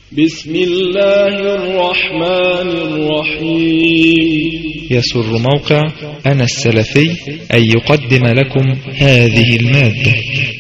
بسم الله الرحمن الرحيم. يسر موقع أنا السلفي أن يقدم لكم هذه المادة.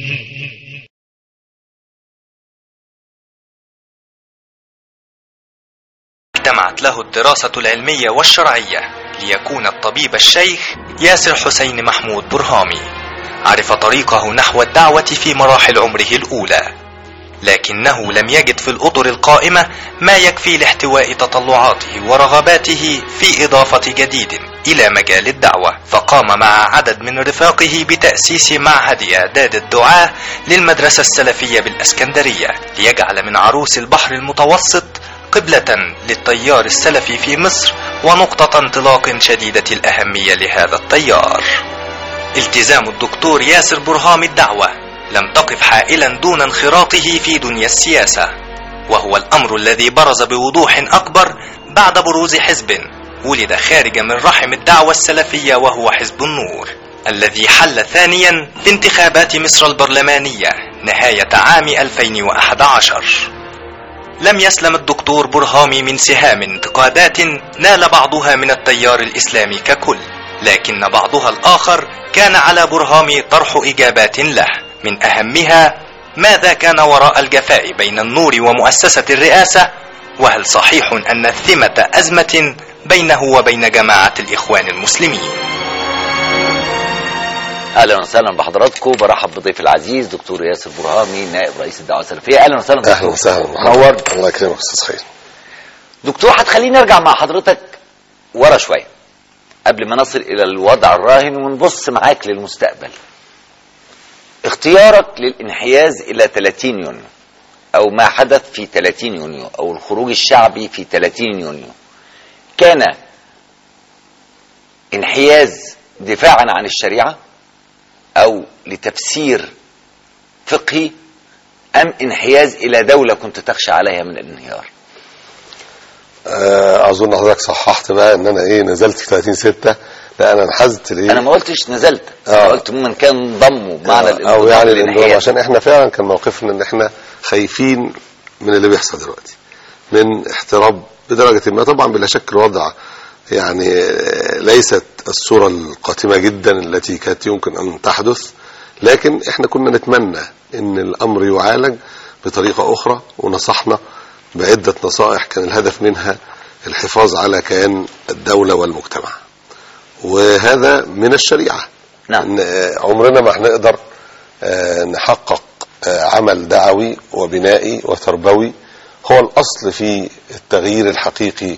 اجتمعت له الدراسة العلمية والشرعية ليكون الطبيب الشيخ ياسر حسين محمود برهامي. عرف طريقه نحو الدعوة في مراحل عمره الأولى، لكنه لم يجد في الأطر القائمة ما يكفي لاحتواء تطلعاته ورغباته في إضافة جديد إلى مجال الدعوة، فقام مع عدد من رفاقه بتأسيس معهد إعداد الدعاة للمدرسة السلفية بالإسكندرية، ليجعل من عروس البحر المتوسط قبلة للتيار السلفي في مصر ونقطة انطلاق شديدة الأهمية لهذا التيار. التزام الدكتور ياسر برهامي الدعوة لم تقف حائلا دون انخراطه في دنيا السياسة، وهو الأمر الذي برز بوضوح أكبر بعد بروز حزب ولد خارج من رحم الدعوة السلفية، وهو حزب النور، الذي حل ثانيا في انتخابات مصر البرلمانية نهاية عام 2011. لم يسلم الدكتور برهامي من سهام انتقادات نال بعضها من التيار الإسلامي ككل، لكن بعضها الآخر كان على برهامي طرح إجابات له، من أهمها: ماذا كان وراء الجفاء بين النور ومؤسسة الرئاسة؟ وهل صحيح أن الثمة أزمة بينه وبين جماعة الإخوان المسلمين؟ اهلا وسهلا بحضراتكم. برحب بضيف العزيز دكتور ياسر برهامي نائب رئيس الدعوه السلفيه. اهلا وسهلا دكتور. اهلا وسهلا. نور. الله يكرمك استاذ خير. دكتور، هتخليني ارجع مع حضرتك ورا شويه قبل ما نصل الى الوضع الراهن ونبص معاك للمستقبل. اختيارك للانحياز الى 30 يونيو او ما حدث في 30 يونيو او الخروج الشعبي في 30 يونيو كان انحياز دفاعا عن الشريعه او لتفسير فقهي، ام انحياز الى دولة كنت تخشى عليها من الانهيار؟ اظن حضرتك صححت بقى ان انا نزلت في 30/6. لا، انا انحازت ليه؟ انا ما قلتش نزلت، انا قلت ممكن كان ضموا بمعنى الانضمام او يعني الانضمام، عشان احنا فعلا كان موقفنا ان احنا خايفين من اللي بيحصل دلوقتي، من احتراب بدرجة ما. طبعا بلا شك الوضع يعني ليست الصورة القاتمة جدا التي كانت يمكن أن تحدث، لكن احنا كنا نتمنى ان الأمر يعالج بطريقة أخرى، ونصحنا بعدة نصائح كان الهدف منها الحفاظ على كيان الدولة والمجتمع، وهذا من الشريعة. نعم. عمرنا ما هنقدر نحقق عمل دعوي وبنائي وتربوي هو الأصل في التغيير الحقيقي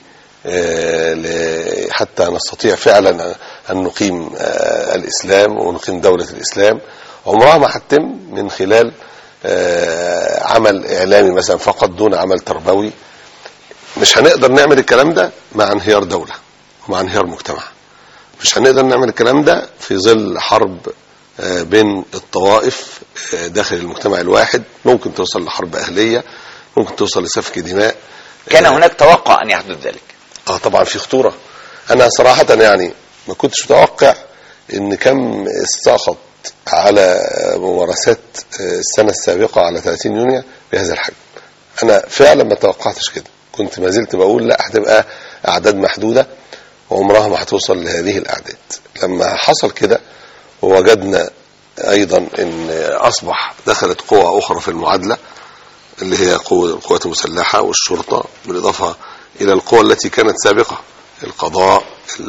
حتى نستطيع فعلا أن نقيم الإسلام ونقيم دولة الإسلام. عمرها ما هتتم من خلال عمل إعلامي مثلا فقط دون عمل تربوي. مش هنقدر نعمل الكلام ده مع انهيار دولة ومع انهيار مجتمع. مش هنقدر نعمل الكلام ده في ظل حرب بين الطوائف داخل المجتمع الواحد. ممكن توصل لحرب أهلية، ممكن توصل لسفك دماء. كان هناك توقع أن يحدث ذلك؟ طبعا في خطورة. أنا صراحة يعني ما كنتش متوقع إن كم استخط على ممارسات السنة السابقة على 30 يونيو بهذا الحجم. أنا فعلا ما توقعتش كده. كنت ما زلت بقول لا، هتبقى أعداد محدودة وعمرها ما هتوصل لهذه الأعداد. لما حصل كده ووجدنا أيضا إن أصبح دخلت قوى أخرى في المعادلة، اللي هي القوات المسلحة والشرطة، بالإضافة إلى القوى التي كانت سابقة، القضاء،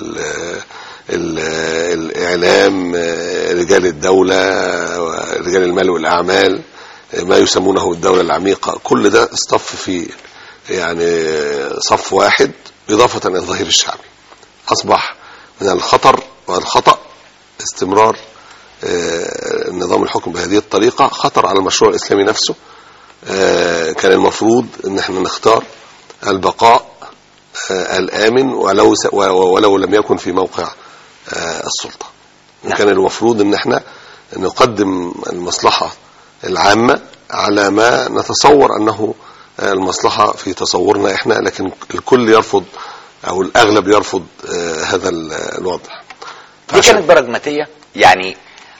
الإعلام، رجال الدولة، رجال المال والأعمال، ما يسمونه الدولة العميقة. كل ده اصطف في يعني صف واحد، إضافة إلى الظهير الشعبي. أصبح من الخطر والخطأ استمرار نظام الحكم بهذه الطريقة، خطر على المشروع الإسلامي نفسه. كان المفروض ان احنا نختار البقاء الآمن ولو لم يكن في موقع السلطة. كان المفروض ان احنا نقدم المصلحة العامة على ما نتصور انه المصلحة في تصورنا احنا، لكن الكل يرفض او الاغلب يرفض هذا الوضع. دي كانت براجماتية، يعني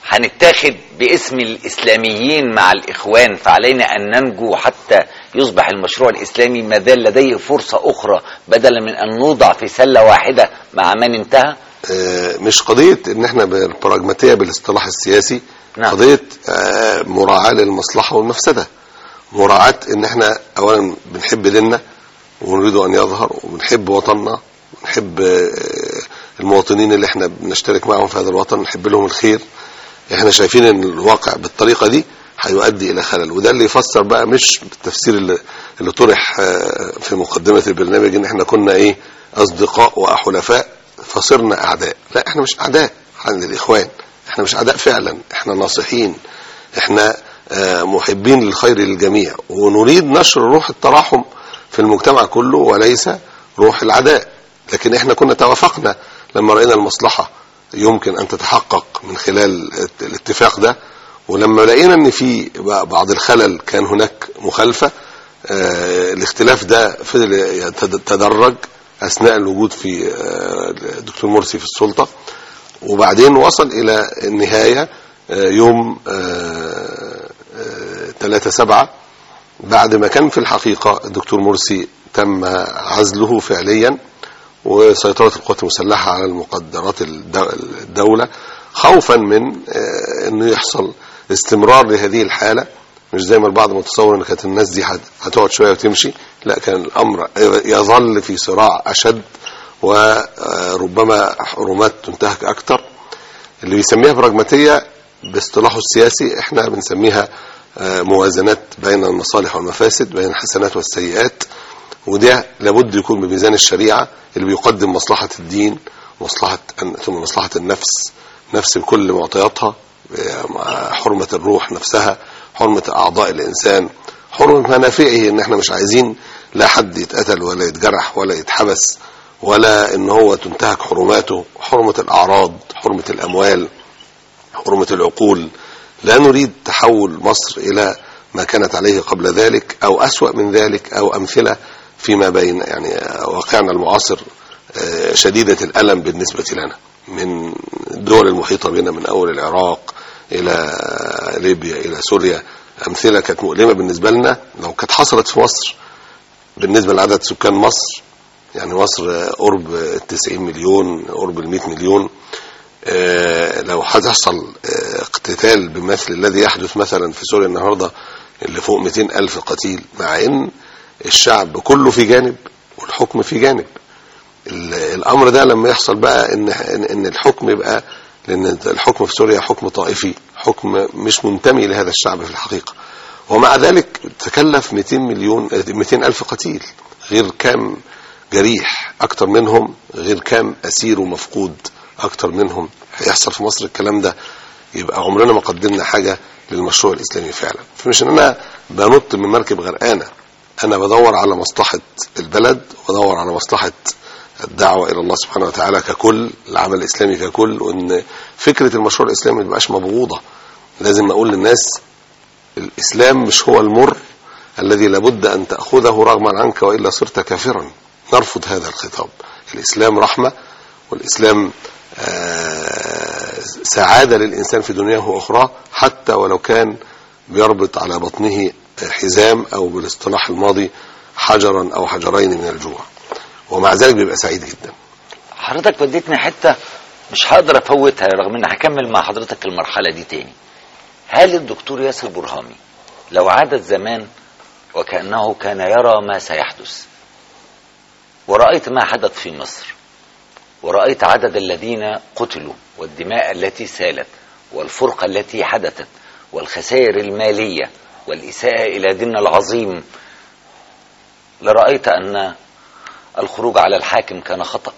هنتاخد باسم الإسلاميين مع الإخوان، فعلينا أن ننجو حتى يصبح المشروع الإسلامي ما زال لديه فرصة أخرى بدلا من أن نوضع في سلة واحدة مع من انتهى. مش قضية ان احنا بالبراجماتية بالاصطلاح السياسي، نعم. قضية مراعاة للمصلحة والمفسدة، مراعاة ان احنا اولا بنحب ديننا ونريد ان يظهر، وبنحب وطننا، ونحب المواطنين اللي احنا بنشترك معهم في هذا الوطن، نحب لهم الخير. احنا شايفين ان الواقع بالطريقة دي هيؤدي الى خلل، وده اللي يفسر بقى مش بالتفسير اللي طرح في مقدمة البرنامج ان احنا كنا اصدقاء وحلفاء فصرنا اعداء. لا، احنا مش اعداء عند الاخوان، احنا مش اعداء فعلا، احنا ناصحين، احنا محبين للخير للجميع، ونريد نشر روح التراحم في المجتمع كله وليس روح العداء. لكن احنا كنا توافقنا لما رأينا المصلحة يمكن ان تتحقق من خلال الاتفاق ده، ولما لقينا ان في بعض الخلل كان هناك مخالفة، الاختلاف ده فضل يتدرج اثناء الوجود في الدكتور مرسي في السلطة، وبعدين وصل الى النهاية يوم 3/7 بعد ما كان في الحقيقة الدكتور مرسي تم عزله فعليا وسيطرة القوات المسلحة على المقدرات الدولة، خوفا من انه يحصل استمرار لهذه الحالة. مش زي ما البعض متصور ان كانت الناس دي هتقعد شوية وتمشي، لا، كان الامر يظل في صراع اشد وربما حرمات تنتهك اكتر. اللي بيسميها براجماتية باصطلاحه السياسي احنا بنسميها موازنات بين المصالح والمفاسد، بين الحسنات والسيئات، وده لابد يكون بميزان الشريعة اللي بيقدم مصلحة الدين ثم مصلحة النفس بكل معطياتها، حرمة الروح نفسها، حرمة أعضاء الإنسان، حرمة منافعه، ان احنا مش عايزين لا حد يتقتل ولا يتجرح ولا يتحبس ولا ان هو تنتهك حرماته، حرمة الأعراض، حرمة الأموال، حرمة العقول. لا نريد تحول مصر إلى ما كانت عليه قبل ذلك أو أسوأ من ذلك أو أمثلة فيما بين. يعني واقعنا المعاصر شديدة الألم بالنسبة لنا، من الدول المحيطة بنا من أول العراق إلى ليبيا إلى سوريا، أمثلة كانت مؤلمة بالنسبة لنا. لو كانت حصلت في مصر بالنسبة لعدد سكان مصر، يعني مصر قرب 90 مليون، قرب 100 مليون، لو هتحصل اقتتال بمثل الذي يحدث مثلا في سوريا النهاردة اللي فوق 200,000 قتيل، مع ان الشعب كله في جانب والحكم في جانب، الامر ده لما يحصل بقى ان الحكم يبقى، لان الحكم في سوريا حكم طائفي، حكم مش منتمي لهذا الشعب في الحقيقة، ومع ذلك تكلف 200,000 قتيل، غير كام جريح اكتر منهم، غير كام اسير ومفقود اكتر منهم. هيحصل في مصر الكلام ده، يبقى عمرنا ما قدمنا حاجة للمشروع الاسلامي فعلا. فمش ان انا بنط من مركب غرقانة، انا بدور على مصلحة البلد، بدور على مصلحة الدعوة الى الله سبحانه وتعالى ككل، العمل الاسلامي ككل، وان فكرة المشروع الاسلامي ما تبقاش مبغوضة. لازم اقول للناس الاسلام مش هو المر الذي لابد ان تأخذه رغما عنك والا صرت كافرا. نرفض هذا الخطاب. الاسلام رحمة، والاسلام سعادة للإنسان في دنياه وأخراه، حتى ولو كان بيربط على بطنه حزام أو بالاصطلاح الماضي حجرا أو حجرين من الجوع، ومع ذلك بيبقى سعيد جدا. حضرتك وديتني حتة مش هقدر أفوتها، رغم أن هكمل مع حضرتك المرحلة دي تاني. هل الدكتور ياسر برهامي لو عاد الزمان وكأنه كان يرى ما سيحدث، ورأيت ما حدث في مصر، ورأيت عدد الذين قتلوا والدماء التي سالت والفرقة التي حدثت والخسائر المالية والإساءة إلى ديننا العظيم، لرأيت أن الخروج على الحاكم كان خطأ؟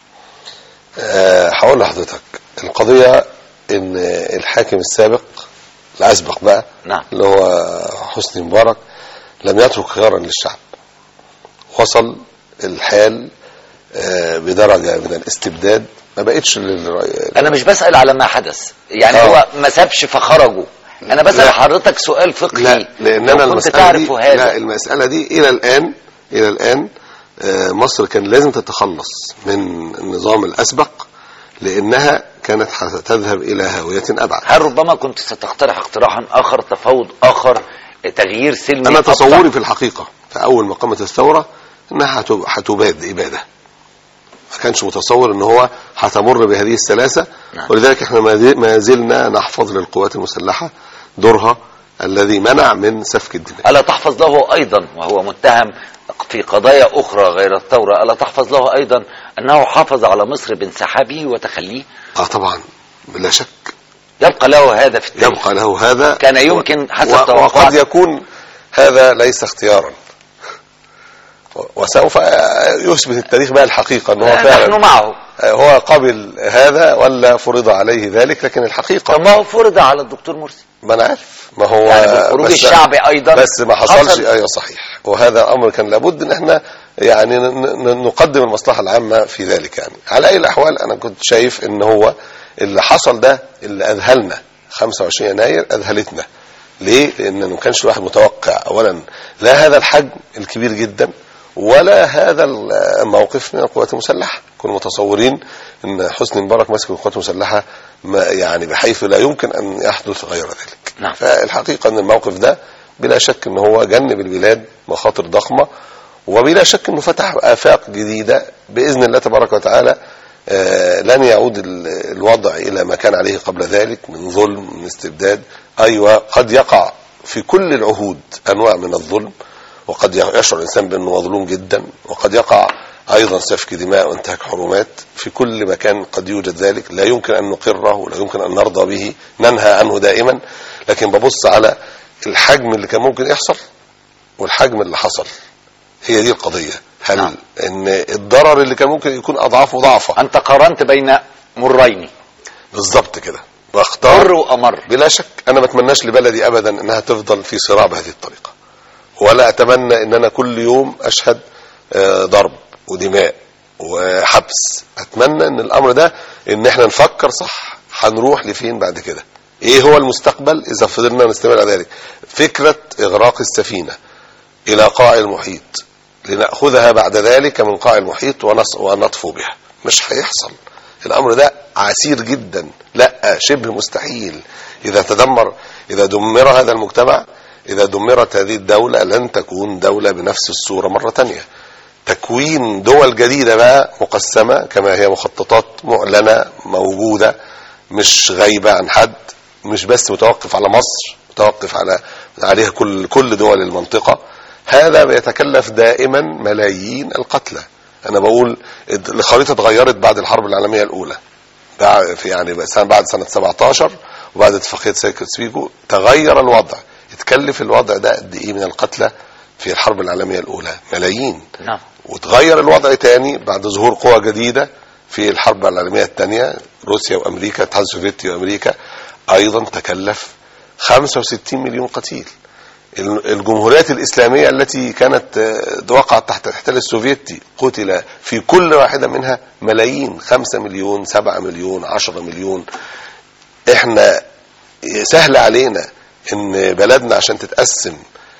هقول لحضرتك القضية ان الحاكم الأسبق بقى، نعم، اللي هو حسني مبارك، لم يترك خيارا للشعب. وصل الحال بدرجة من الاستبداد ما بقتش انا مش بسأل على ما حدث، يعني هو ما سابش فخرجوا، انا بسأل حضرتك سؤال فقهي. لا، لان انا المسألة دي الى الان مصر كان لازم تتخلص من النظام الاسبق، لانها كانت ستذهب إلى هاوية أبعد. هل ربما كنت ستقترح اقتراحا آخر، تفاوض آخر، تغيير سلمي؟ أنا تصوري في الحقيقة في أول ما قامت الثورة إنها هتباد إبادة، ما كانش متصور إن هو هتمر بهذه السلاسة. نعم. ولذلك احنا ما زلنا نحفظ للقوات المسلحة دورها الذي منع من سفك الدماء. ألا تحفظ له أيضا وهو متهم في قضايا أخرى غير الثورة، ألا تحفظ له أيضا أنه حافظ على مصر بانسحابه وتخليه؟ طبعا بلا شك يبقى له هذا في التاريخ، يبقى له هذا، كان يمكن حسب وقد توقعات يكون هذا ليس اختيارا، وسوف يثبت التاريخ بقى الحقيقة أنه فعلا نحن معه. هو قبل هذا ولا فرض عليه ذلك، لكن الحقيقة ما هو فرض على الدكتور مرسي، ما أنا عارف، ما هو يعني بالخروج الشعبي أيضا، بس ما حصلش. أيوة صحيح، وهذا أمر كان لابد أن احنا يعني نقدم المصلحة العامة في ذلك. يعني على أي الأحوال أنا كنت شايف أن هو اللي حصل ده اللي أذهلنا 25 يناير أذهلتنا. ليه؟ لأن ما كانش الواحد متوقع أولا لا هذا الحجم الكبير جدا ولا هذا الموقف من القوات المسلحة. كنا متصورين أن حسني مبارك ماسك القوات المسلحة يعني بحيث لا يمكن أن يحدث غير ذلك. نعم. فالحقيقة أن الموقف ده بلا شك أنه هو جنب البلاد مخاطر ضخمة، وبلا شك أنه فتح آفاق جديدة بإذن الله تبارك وتعالى. لن يعود الوضع إلى ما كان عليه قبل ذلك من ظلم، من استبداد. أيوة قد يقع في كل العهود أنواع من الظلم، وقد يشعر الإنسان بأنه مظلوم جدا، وقد يقع أيضا سفك دماء وانتهاك حرمات في كل مكان، قد يوجد ذلك، لا يمكن أن نقره ولا يمكن أن نرضى به، ننهى عنه دائما. لكن ببص على الحجم اللي كان ممكن يحصل والحجم اللي حصل، هي دي القضية. هل نعم. ان الضرر اللي كان ممكن يكون اضعاف مضاعفة. انت قارنت بين مرين بالظبط كده، واختار مر وامر. بلا شك انا ما اتمناش لبلدي ابدا انها تفضل في صراع بهذه الطريقة، ولا اتمنى ان انا كل يوم اشهد ضرب ودماء وحبس. اتمنى ان الامر ده ان احنا نفكر صح هنروح لفين بعد كده، ايه هو المستقبل اذا فضلنا نستمر على ذلك. فكرة اغراق السفينة الى قاع المحيط لنأخذها بعد ذلك من قاع المحيط ونطفو بها، مش هيحصل. الأمر ده عسير جدا، لا شبه مستحيل. إذا دمر هذا المجتمع، إذا دمرت هذه الدولة، لن تكون دولة بنفس الصورة مرة تانية. تكوين دول جديدة بقى مقسمة كما هي مخططات معلنة موجودة، مش غايبة عن حد، مش بس متوقف على مصر، متوقف عليها كل دول المنطقة. هذا بيتكلف دائما ملايين القتلى. انا بقول الخريطة اتغيرت بعد الحرب العالمية الاولى، يعني بعد سنة 17 وبعد اتفاقية سايكس-بيكو تغير الوضع. اتكلف الوضع ده قد ايه من القتلى في الحرب العالمية الاولى؟ ملايين. نعم. وتغير الوضع تاني بعد ظهور قوى جديدة في الحرب العالمية الثانية، روسيا وامريكا، الاتحاد السوفيتي وامريكا، ايضا تكلف 65 مليون قتيل. الجمهوريات الإسلامية التي كانت وقعت تحت الاحتلال السوفيتي قتل في كل واحدة منها ملايين، 5 مليون، 7 مليون، 10 مليون. احنا سهل علينا ان بلدنا عشان تتقسم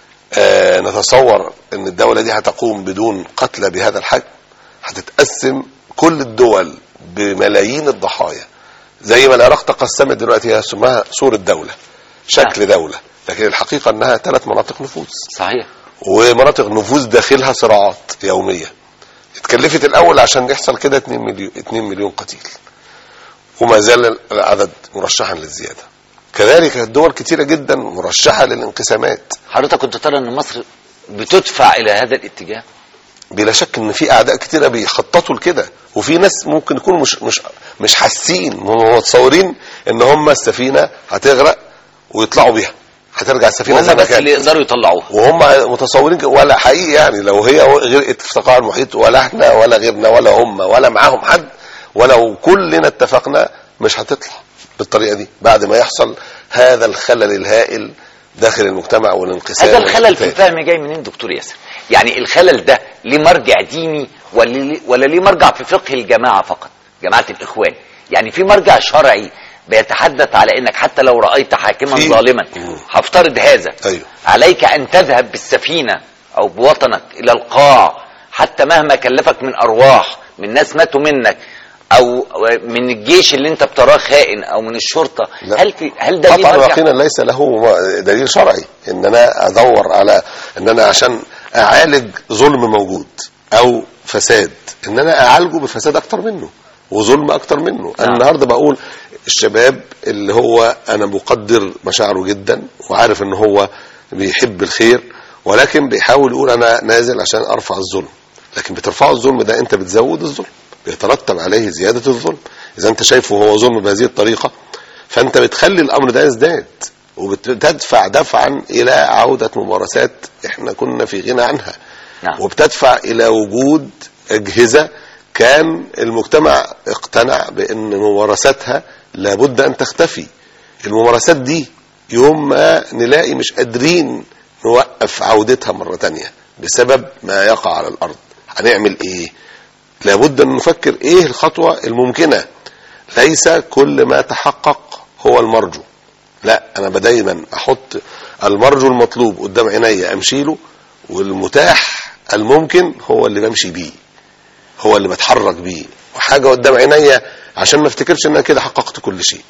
نتصور ان الدولة دي هتقوم بدون قتلى بهذا الحجم. هتتقسم كل الدول بملايين الضحايا، زي ما العراق تقسمت دلوقتي، هي اسمها صورة دولة، شكل دولة، لكن الحقيقة انها 3 مناطق نفوذ. صحيح. ومناطق نفوذ داخلها صراعات يومية. اتكلفت الاول عشان يحصل كده 2 مليون قتيل، وما زال العدد مرشحا للزيادة. كذلك الدول كتيرة جدا مرشحة للانقسامات. حضرتك كنت ترى ان مصر بتدفع الى هذا الاتجاه؟ بلا شك ان في اعداء كتيرة بيخططوا لكده، وفي ناس ممكن يكونوا مش حاسين، متصورين ان هم السفينة هتغرق ويطلعوا بيها، هترجع السفينة زي ما كانت، اللي يقدروا يطلعوها، وهم متصورين. ولا حقيقي يعني لو هي غرقت في قاع المحيط، ولا احنا ولا غيرنا ولا هم ولا معاهم حد، ولو كلنا اتفقنا مش هتطلع بالطريقة دي بعد ما يحصل هذا الخلل الهائل داخل المجتمع والانقسام. هذا الخلل في الفهم جاي منين دكتور ياسر؟ يعني الخلل ده ليه مرجع ديني ولا ليه مرجع في فقه الجماعة فقط، جماعة الإخوان؟ يعني في مرجع شرعي بيتحدث على انك حتى لو رأيت حاكما ظالما، هفترض هذا، أيوه، عليك ان تذهب بالسفينة او بوطنك الى القاع، حتى مهما كلفك من ارواح من ناس ماتوا منك، او من الجيش اللي انت بتراه خائن او من الشرطه، لا. هل ده قطعا يرجع؟ يقينا ليس له دليل شرعي ان انا ادور على ان انا عشان اعالج ظلم موجود او فساد ان انا اعالجه بفساد اكتر منه وظلم اكتر منه. انا النهارده بقول الشباب اللي هو انا مقدر مشاعره جدا وعارف ان هو بيحب الخير، ولكن بيحاول يقول انا نازل عشان ارفع الظلم، لكن بترفعه الظلم ده انت بتزود الظلم، بيترتب عليه زيادة الظلم. اذا انت شايفه هو ظلم بهذه الطريقة فانت بتخلي الامر ده يزداد وبتدفع دفعا الى عودة ممارسات احنا كنا في غنى عنها. نعم. وبتدفع الى وجود اجهزة كان المجتمع اقتنع بان ممارساتها لابد ان تختفي. الممارسات دي يوم ما نلاقي مش قادرين نوقف عودتها مرة تانية بسبب ما يقع على الارض، هنعمل ايه؟ لابد ان نفكر ايه الخطوة الممكنة. ليس كل ما تحقق هو المرجو، لا انا دايما احط المرجو المطلوب قدام عيني امشي له، والمتاح الممكن هو اللي بمشي بيه، هو اللي بتحرك بيه، وحاجة قدام عيني عشان ما افتكرش ان انا كده حققت كل شيء.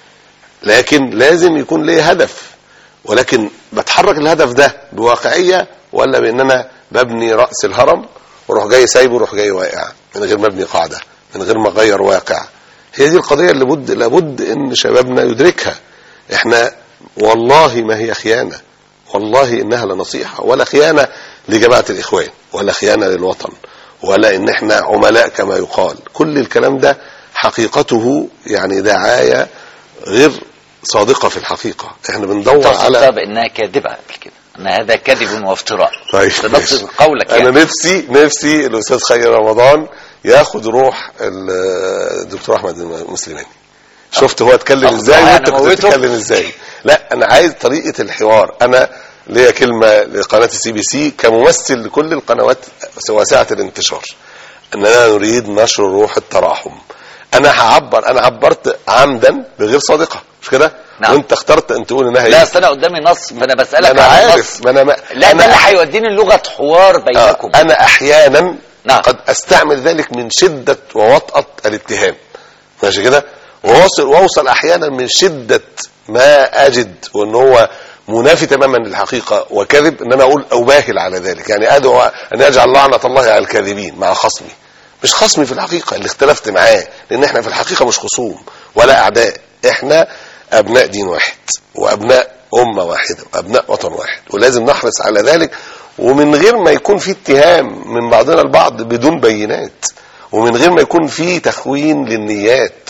لكن لازم يكون لي هدف، ولكن بتحرك الهدف ده بواقعية ولا بان انا ببني رأس الهرم وروح جاي سايبه وروح جاي واقع من غير ما ابني قاعدة، من غير ما اغير واقع. هي دي القضية اللي لابد ان شبابنا يدركها. احنا والله ما هي خيانة، والله انها لنصيحة، ولا خيانة لجماعة الاخوان ولا خيانة للوطن ولا ان احنا عملاء كما يقال. كل الكلام ده حقيقته يعني دعاية غير صادقة في الحقيقة. احنا بندور على بانها كاذبة قبل كده، ان هذا كذب وافتراء. طيب بنفس قولك يعني. انا نفسي الاستاذ خير رمضان ياخد روح الدكتور احمد مسلماني. شفت هو اتكلم ازاي وانت بتتكلم ازاي. لا انا عايز طريقة الحوار. انا ليا كلمة لقناة CBC كممثل لكل القنوات واسعة الانتشار اننا نريد نشر روح التراحم. انا عبرت عمدا بغير صادقة، مش كده؟ نعم. وانت اخترت ان تقول انها لا اصل انا قدامي نص فانا بسالك انا عن عارف. النص. لا ده اللي هيوديني لغه حوار بينكم. انا احيانا نعم. قد استعمل ذلك من شده ووطأة الاتهام، ماشي كده، واوصل احيانا من شده ما اجد وان هو منافي تماما للحقيقه وكذب ان انا اقول اباهل على ذلك، يعني ادعو ان يجعل لعنه الله على الكاذبين مع خصمي. مش خصمي في الحقيقه اللي اختلفت معاه، لان احنا في الحقيقه مش خصوم ولا اعداء، احنا ابناء دين واحد وابناء امه واحده وابناء وطن واحد، ولازم نحرص على ذلك ومن غير ما يكون في اتهام من بعضنا البعض بدون بينات، ومن غير ما يكون في تخوين للنيات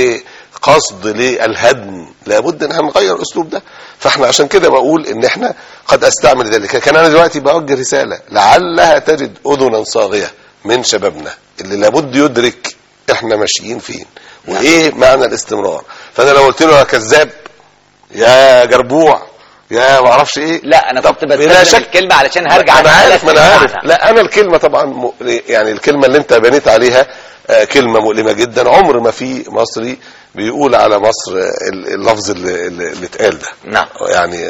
وقصد للهدم. لابد ان هنغير الاسلوب ده. فاحنا عشان كده بقول ان احنا قد استعمل ذلك. كان انا دلوقتي بوجه رساله لعلها تجد اذنا صاغيه من شبابنا اللي لابد يدرك احنا ماشيين فين وايه معنى الاستمرار. فانا لو قلت له يا كذاب يا جربوع يا ما اعرفش ايه، لا انا كنت بستخدم الكلمه علشان هرجع. انا عارف، ما انا عارف. لا انا الكلمه طبعا يعني الكلمه اللي انت بنيت عليها كلمه مؤلمه جدا. عمر ما في مصري بيقول على مصر اللفظ اللي اتقال ده. نعم. يعني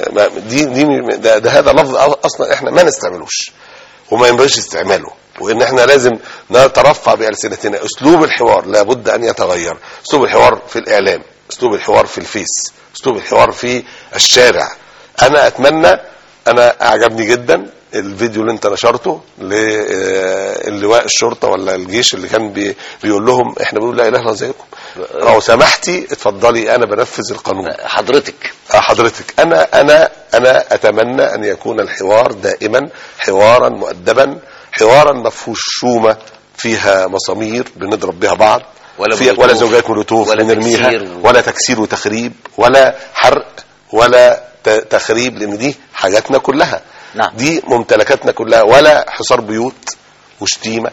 ده هذا لفظ اصلا احنا ما نستعملوش وما ينبغيش استعماله، وان احنا لازم نترفع بألسنتنا. اسلوب الحوار لابد ان يتغير. اسلوب الحوار في الاعلام، اسلوب الحوار في الفيس، اسلوب الحوار في الشارع. انا اتمنى، انا اعجبني جدا الفيديو اللي انت نشرته للواء الشرطة ولا الجيش اللي كان بيقول لهم احنا بنقول لا اله الا زيكم، لو سمحتي اتفضلي انا بنفذ القانون. حضرتك انا اتمنى ان يكون الحوار دائما حوارا مؤدبا، حوارا مفهوش شومة فيها مسامير بنضرب بها بعض، ولا زوجات مولوتوف بنرميها، ولا تكسير وتخريب، ولا حرق، ولا تخريب، لان دي حاجاتنا كلها. نعم. دي ممتلكاتنا كلها، ولا حصار بيوت وشتيمة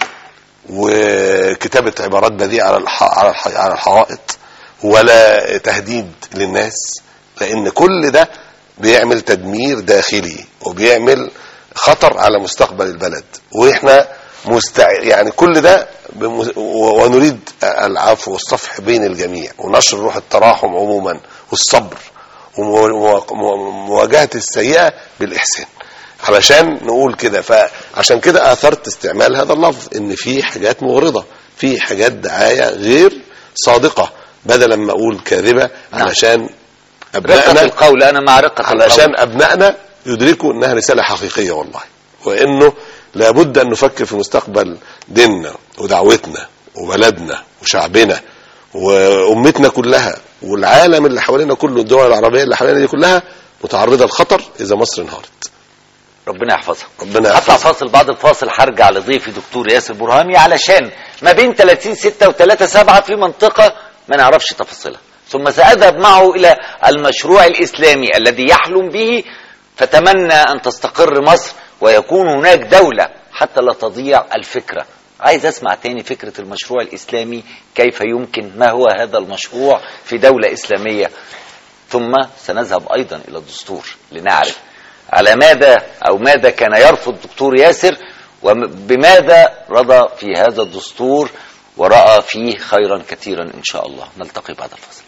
وكتابة عبارات بذيئة على الحوائط، ولا تهديد للناس، لان كل ده بيعمل تدمير داخلي وبيعمل خطر على مستقبل البلد. واحنا يعني كل ده ونريد العفو والصفح بين الجميع ونشر روح التراحم عموما والصبر ومواجهة السيئة بالإحسان، علشان نقول كده. فعشان كده اثرت استعمال هذا اللفظ ان في حاجات مغرضة في حاجات دعاية غير صادقة بدلا ما اقول كاذبة علشان رقة القول. انا مع رقة القول علشان ابنائنا يدركوا انها رسالة حقيقية والله، وانه لابد ان نفكر في مستقبل ديننا ودعوتنا وبلدنا وشعبنا وامتنا كلها، والعالم اللي حوالينا كله، الدول العربية اللي حوالينا دي كلها متعرضة للخطر اذا مصر انهارت. ربنا يحفظها. ربنا يحفظها. حتى فاصل، بعد الفاصل هرجع لضيفي دكتور ياسر برهامي علشان ما بين 30/6 و3/7 في منطقة ما نعرفش تفاصيلها، ثم سأذهب معه إلى المشروع الإسلامي الذي يحلم به، فتمنى أن تستقر مصر ويكون هناك دولة حتى لا تضيع الفكرة. عايز أسمع تاني فكرة المشروع الإسلامي، كيف يمكن، ما هو هذا المشروع في دولة إسلامية. ثم سنذهب أيضا إلى الدستور لنعرف على ماذا كان يرفض الدكتور ياسر، وبماذا رضى في هذا الدستور ورأى فيه خيرا كثيرا إن شاء الله. نلتقي بعد الفصل.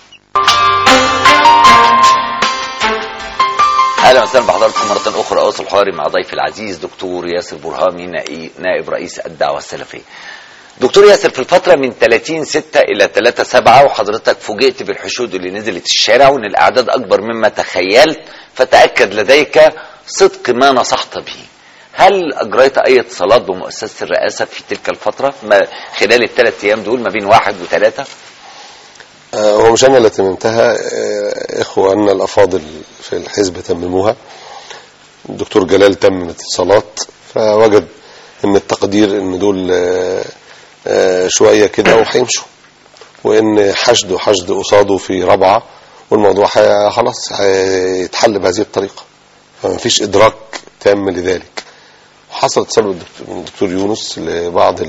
أهلا وسهلا بحضراتكم مرة أخرى. أواصل حواري مع ضيفي العزيز دكتور ياسر برهامي، نائب رئيس الدعوة السلفية. دكتور ياسر، في الفترة من 30/6 إلى 3/7 وحضرتك فوجئت بالحشود اللي نزلت الشارع وأن الأعداد أكبر مما تخيلت، فتأكد لديك صدق ما نصحت به. هل أجريت أي اتصالات بمؤسسة الرئاسة في تلك الفترة خلال ال3 أيام دول ما بين 1 و3؟ هو مش أنا اللي تممتها، إخواننا الأفاضل في الحزب تمموها. الدكتور جلال تم الاتصالات، فوجد ان التقدير ان دول شوية كده وهيمشوا، وان حشد قصاده في 4 والموضوع خلاص هيتحل بهذه الطريقة، فما فيش ادراك تام لذلك. وحصل اتصال من الدكتور يونس لبعض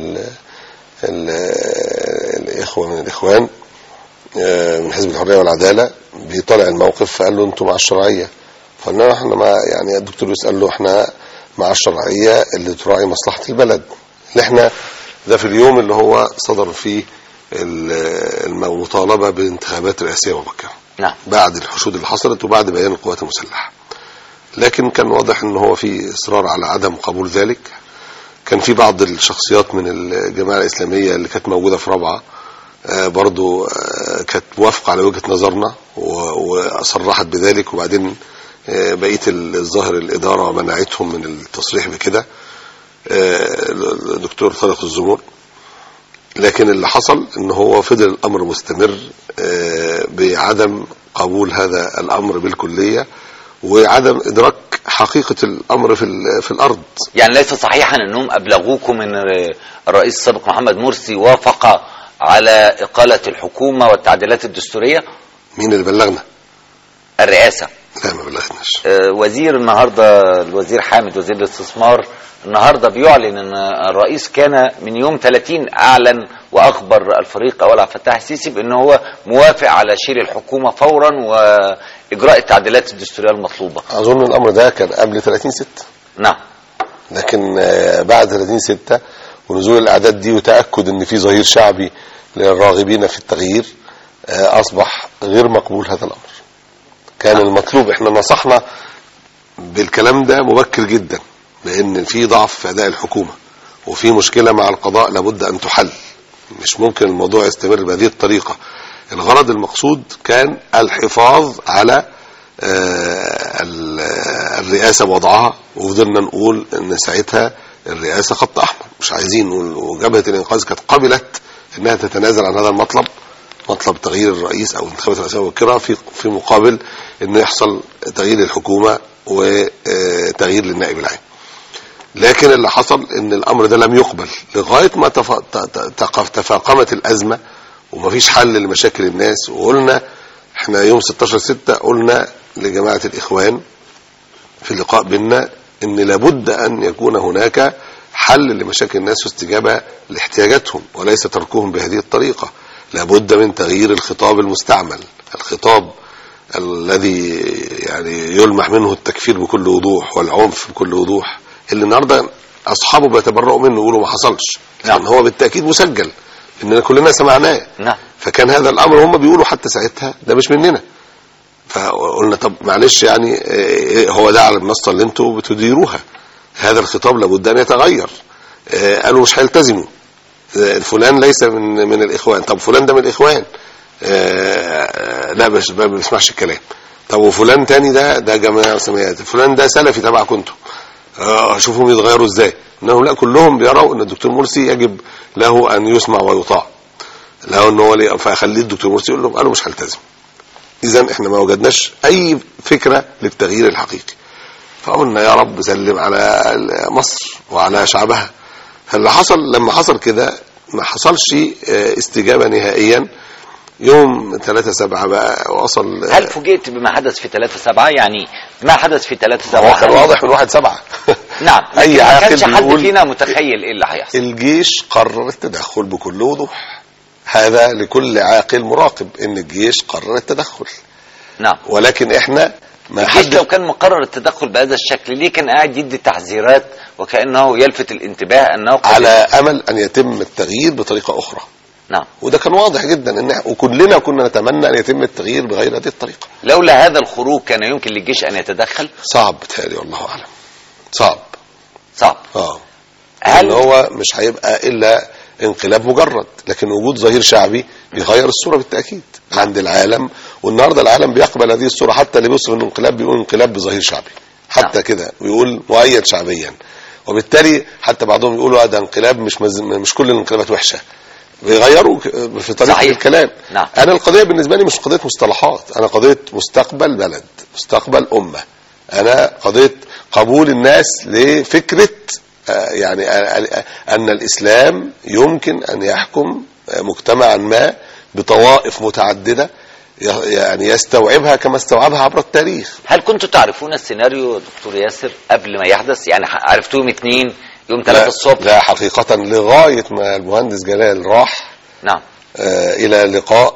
الاخوة من الاخوان من حزب الحرية والعدالة بيطلع الموقف، فقال له انتوا مع الشرعية. فقلنا احنا مع، يعني الدكتور يسأل له احنا مع الشرعية اللي تراعي مصلحة البلد، اللي احنا ده في اليوم اللي هو صدر فيه المطالبة بانتخابات رئاسية مبكرة. نعم. بعد الحشود اللي حصلت وبعد بيان القوات المسلحة، لكن كان واضح ان هو في اصرار على عدم قبول ذلك. كان في بعض الشخصيات من الجماعة الإسلامية اللي كانت موجودة في 4 برضو كانت موافقة على وجهة نظرنا وصرحت بذلك، وبعدين بقية الظاهر الإدارة منعتهم من التصريح بكده، الدكتور طارق الزمور. لكن اللي حصل ان هو فضل الأمر مستمر بعدم قبول هذا الأمر بالكلية وعدم إدراك حقيقة الأمر في الأرض. يعني ليس صحيحا أنهم أبلغوكم أن الرئيس السابق محمد مرسي وافق على إقالة الحكومة والتعديلات الدستورية؟ مين اللي بلغنا؟ الرئاسة. لا، ما بلغناش. وزير النهاردة، الوزير حامد وزير الاستثمار النهاردة بيعلن أن الرئيس كان من يوم 30 أعلن وأخبر الفريق أول عبد الفتاح السيسي بأنه هو موافق على شيل الحكومة فورا وإجراء التعديلات الدستورية المطلوبة. أظن الأمر ده كان قبل 30/6. نعم. لكن بعد 30/6 ونزول الأعداد دي وتأكد أن في ظهير شعبي للراغبين في التغيير، أصبح غير مقبول هذا الأمر. كان المطلوب، احنا نصحنا بالكلام ده مبكر جدا، لأن في ضعف في أداء الحكومة وفي مشكلة مع القضاء لابد أن تحل. مش ممكن الموضوع يستمر بهذه الطريقة. الغرض المقصود كان الحفاظ على الرئاسة بوضعها، وفضلنا نقول ان ساعتها الرئاسة خط أحمر، مش عايزين نقول. وجبهة الإنقاذ كانت قبلت انها تتنازل عن هذا المطلب، مطلب تغيير الرئيس او انتخابات الرئاسية المبكرة، في مقابل ان يحصل تغيير للحكومة وتغيير للنائب العام. لكن اللي حصل ان الامر ده لم يقبل لغاية ما تفاقمت الازمة ومفيش حل لمشاكل الناس. وقلنا احنا يوم 16/6 قلنا لجماعة الاخوان في اللقاء بيننا ان لابد ان يكون هناك حل لمشاكل الناس واستجابة لاحتياجاتهم، وليس تركهم بهذه الطريقة. لابد من تغيير الخطاب المستعمل، الخطاب الذي يعني يلمح منه التكفير بكل وضوح والعنف بكل وضوح، اللي النهارده اصحابه بيتبرؤوا منه ويقولوا ما حصلش. يعني هو بالتاكيد مسجل اننا كلنا سمعناه. نعم. فكان هذا الامر هم بيقولوا حتى ساعتها ده مش مننا. فقلنا طب معلش، يعني هو ده على المنصه اللي انتوا بتديروها، هذا الخطاب لابد ان يتغير. قالوا مش هيلتزموا. فلان ليس من الاخوان. طب فلان ده من الاخوان، لا ما بيسمعش الكلام. طب وفلان تاني ده جماعه سميات، فلان ده سلفي تبعكم انتوا، شوفهم يتغيروا ازاي. انهم لا، كلهم بيروا ان الدكتور مرسي يجب له ان يسمع ويطاع، له ان هو فخليه الدكتور مرسي يقول لهم قالوا مش هلتزم. اذا احنا ما وجدناش اي فكره للتغيير الحقيقي، فقلنا يا رب سلم على مصر وعلى شعبها. فاللي حصل لما حصل كده ما حصلش استجابه نهائيا. يوم 3/7 بقى وصل. هل فوجئت بما حدث في 3/7؟ يعني ما حدث في 3/7 هو كان واضح من 1/7. نعم، اي ما عاقل كانش حد بيقول فينا متخيل ايه اللي هيحصل. الجيش قرر التدخل بكل وضوح، هذا لكل عاقل مراقب ان الجيش قرر التدخل. نعم، ولكن احنا ما الجيش لو كان مقرر التدخل بهذا الشكل ليه كان قاعد يدي تحذيرات وكأنه يلفت الانتباه انه على امل ان يتم التغيير بطريقه اخرى. نعم، وده كان واضح جدا ان وكلنا كنا نتمنى ان يتم التغيير بغير هذه الطريقه. لولا هذا الخروج كان يمكن للجيش ان يتدخل. صعب بتهيألي والله اعلم، صعب. هل هو مش هيبقى الا انقلاب مجرد، لكن وجود ظهير شعبي بيغير الصوره بالتاكيد عند العالم. والنهارده العالم بيقبل هذه الصوره، حتى اللي بيوصف انه انقلاب بيقول انقلاب بظهير شعبي، حتى كده بيقول مؤيد شعبيا. وبالتالي حتى بعضهم يقولوا هذا انقلاب مش كل الانقلابات وحشه، بيغيروا في طريقه صحيح. الكلام. نعم. انا القضيه بالنسبه لي مش قضيه مصطلحات، انا قضيه مستقبل بلد، مستقبل امه. انا قضيه قبول الناس لفكره يعني ان الاسلام يمكن ان يحكم مجتمعا ما بطوائف متعدده، يعني يستوعبها كما استوعبها عبر التاريخ. هل كنتوا تعرفون السيناريو دكتور ياسر قبل ما يحدث؟ يعني عرفتوه اثنين يوم 3 الصبح؟ لا حقيقة، لغاية ما المهندس جلال راح نعم إلى لقاء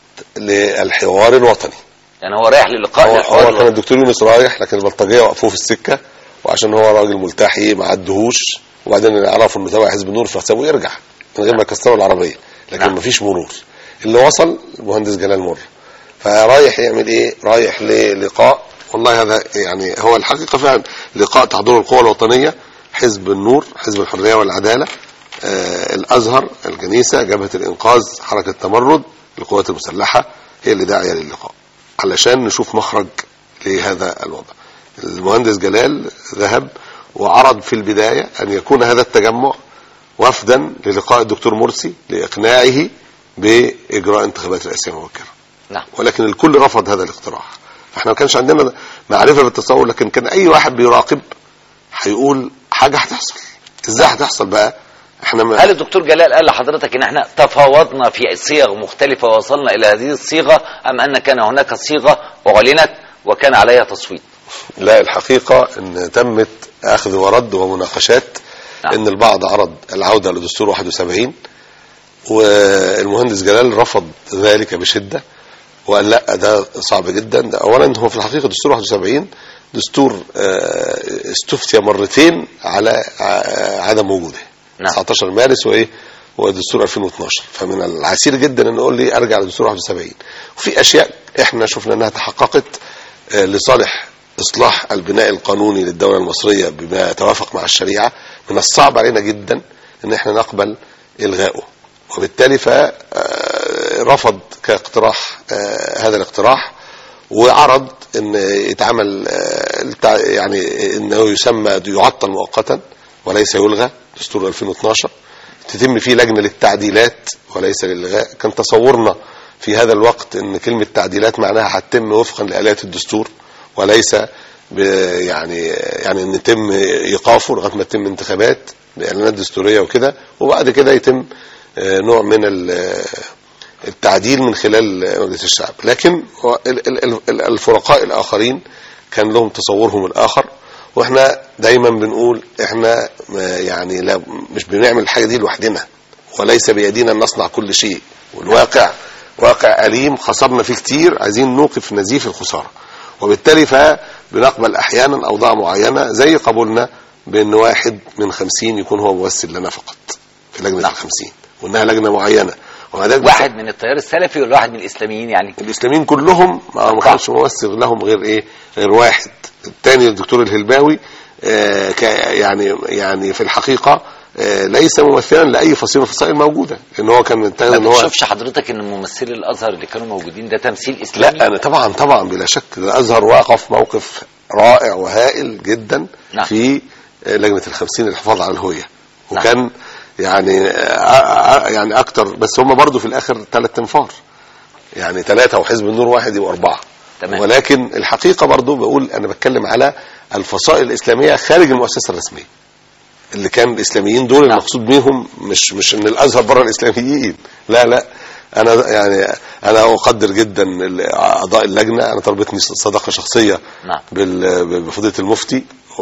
للحوار الوطني. يعني هو رايح للقاء هو كان الدكتور يونس رايح، لكن البلطجية وقفوه في السكة، وعشان هو راجل ملتحي ما عدهوش، وبعدين عرفوا انه تبع حزب النور فحسبوه يرجع من غير ما يكسروا العربية، لكن نعم. ما فيش مرور. اللي وصل المهندس جلال مر، فرايح يعمل ايه؟ رايح للقاء. والله هذا يعني هو الحقيقة فعلا لقاء تحضره القوى الوطنية، حزب النور، حزب الحرية والعدالة، الأزهر، الكنيسة، جبهة الإنقاذ، حركة تمرد، القوات المسلحة، هي اللي داعية للقاء علشان نشوف مخرج لهذا الوضع. المهندس جلال ذهب وعرض في البداية أن يكون هذا التجمع وفدا للقاء الدكتور مرسي لإقناعه بإجراء انتخابات رئاسية مبكرة. نعم. ولكن الكل رفض هذا الاقتراح. احنا ما كانش عندنا معرفة بالتصور، لكن كان أي واحد بيراقب هيقول حاجة هتحصل. ازاي هتحصل بقى؟ احنا هل الدكتور جلال قال لحضرتك ان احنا تفاوضنا في صيغ مختلفة ووصلنا الى هذه الصيغة، ام ان كان هناك صيغة اعلنت وكان عليها تصويت؟ لا، الحقيقة ان تمت اخذ ورد ومناقشات. نعم. ان البعض عرض العودة لدستور 71، والمهندس جلال رفض ذلك بشدة وقال لا، ده صعب جدا. اولا هو في الحقيقة دستور 71 دستور استفتي مرتين على عدم وجوده. نعم. 19 مارس ودستور 2012. فمن العسير جدا ان نقول لي ارجع لدستور 71. وفي اشياء احنا شفنا انها تحققت لصالح اصلاح البناء القانوني للدولة المصرية بما يتوافق مع الشريعة. من الصعب علينا جدا ان احنا نقبل الغائه، وبالتالي فرفض كاقتراح هذا الاقتراح، وعرض ان يتعمل يعني انه يسمى يعطل مؤقتا وليس يلغى دستور 2012، تتم فيه لجنة للتعديلات وليس للغاء. كان تصورنا في هذا الوقت ان كلمة تعديلات معناها هتتم وفقا لآلات الدستور، وليس يعني ان يتم ايقافه لغايه ما تتم انتخابات باعلانات دستوريه وكده، وبعد كده يتم نوع من التعديل من خلال مجلس الشعب. لكن الفرقاء الاخرين كان لهم تصورهم الاخر، واحنا دايما بنقول احنا يعني لا، مش بنعمل الحاجه دي لوحدنا، وليس بيدينا ان نصنع كل شيء، والواقع واقع أليم خسرنا فيه كتير، عايزين نوقف نزيف الخساره. وبالتالي فبنقبل احيانا اوضاع معينه، زي قبولنا بان 1 من 50 يكون هو ممثل لنا فقط في لجنه ال50، وانها لجنه معينه. واحد من التيار السلفي ولا واحد من الاسلاميين؟ يعني الاسلاميين كلهم ما كانش ممثل لهم غير واحد. الثاني الدكتور الهلباوي يعني في الحقيقه ليس ممثلا لاي فصيل من الفصائل الموجوده، لان هو كان متخذ ان ما هو. بتشوفش حضرتك ان ممثلي الازهر اللي كانوا موجودين ده تمثيل اسلامي؟ لا انا طبعا بلا شك الازهر وقف موقف رائع وهائل جدا. نعم. في لجنه ال50 للحفاظ على الهويه، نعم. وكان يعني اكتر، بس هم برضو في الاخر 3 انفار، يعني 3 وحزب النور 1 يبقوا 4. تمام. ولكن الحقيقه برضو بقول انا بتكلم على الفصائل الاسلاميه خارج المؤسسه الرسميه، اللي كان الاسلاميين دول نعم. المقصود بيهم مش ان الازهر بره الاسلاميين، لا انا اقدر جدا اعضاء اللجنه. انا طلبتني صداقه شخصيه نعم. بفضيله المفتي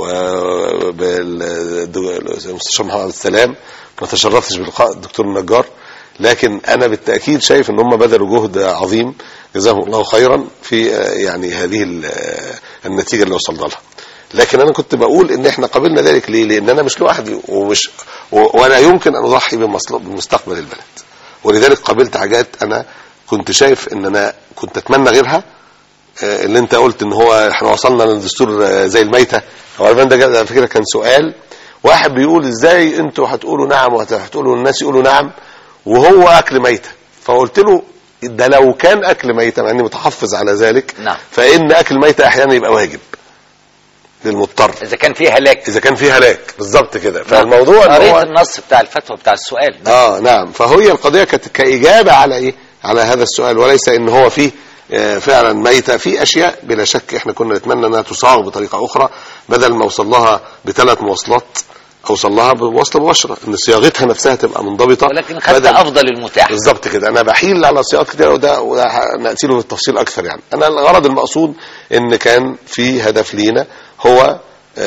وبالمستشار محمد عبد السلام، ما تشرفتش بلقاء الدكتور النجار، لكن انا بالتاكيد شايف ان هم بذلوا جهد عظيم جزاهم الله خيرا في يعني هذه النتيجه اللي وصلنا لها. لكن انا كنت بقول ان احنا قبلنا ذلك ليه؟ لان انا مش لوحدي ولا يمكن ان اضحي بمستقبل البلد، ولذلك قبلت حاجات انا كنت شايف ان انا كنت اتمنى غيرها. اللي انت قلت ان هو احنا وصلنا للدستور زي الميته، غالبا ده فكره كان سؤال واحد بيقول ازاي انتوا هتقولوا نعم وهتقولوا الناس يقولوا نعم وهو اكل ميته، فقلت له ده لو كان اكل ميته، مع اني متحفظ على ذلك. نعم. فان اكل ميته احيانا يبقى واجب للمضطر اذا كان فيه هلاك. بالظبط كده. فالموضوع قريت النص بتاع الفتوى بتاع السؤال. نعم. فهي القضيه كانت كاجابه على ايه؟ على هذا السؤال، وليس ان هو فيه فعلا ميته. في اشياء بلا شك احنا كنا نتمنى انها تصاغ بطريقه اخرى، بدل ما اوصل لها ب3 مواصلات اوصل لها بمواصله مباشره، ان صياغتها نفسها تبقى منضبطه، ولكن خدت افضل المتاح. بالظبط كده. انا بحيل على صياغات كتير وده ناتي له بالتفصيل اكثر. يعني انا الغرض المقصود ان كان في هدف لينا هو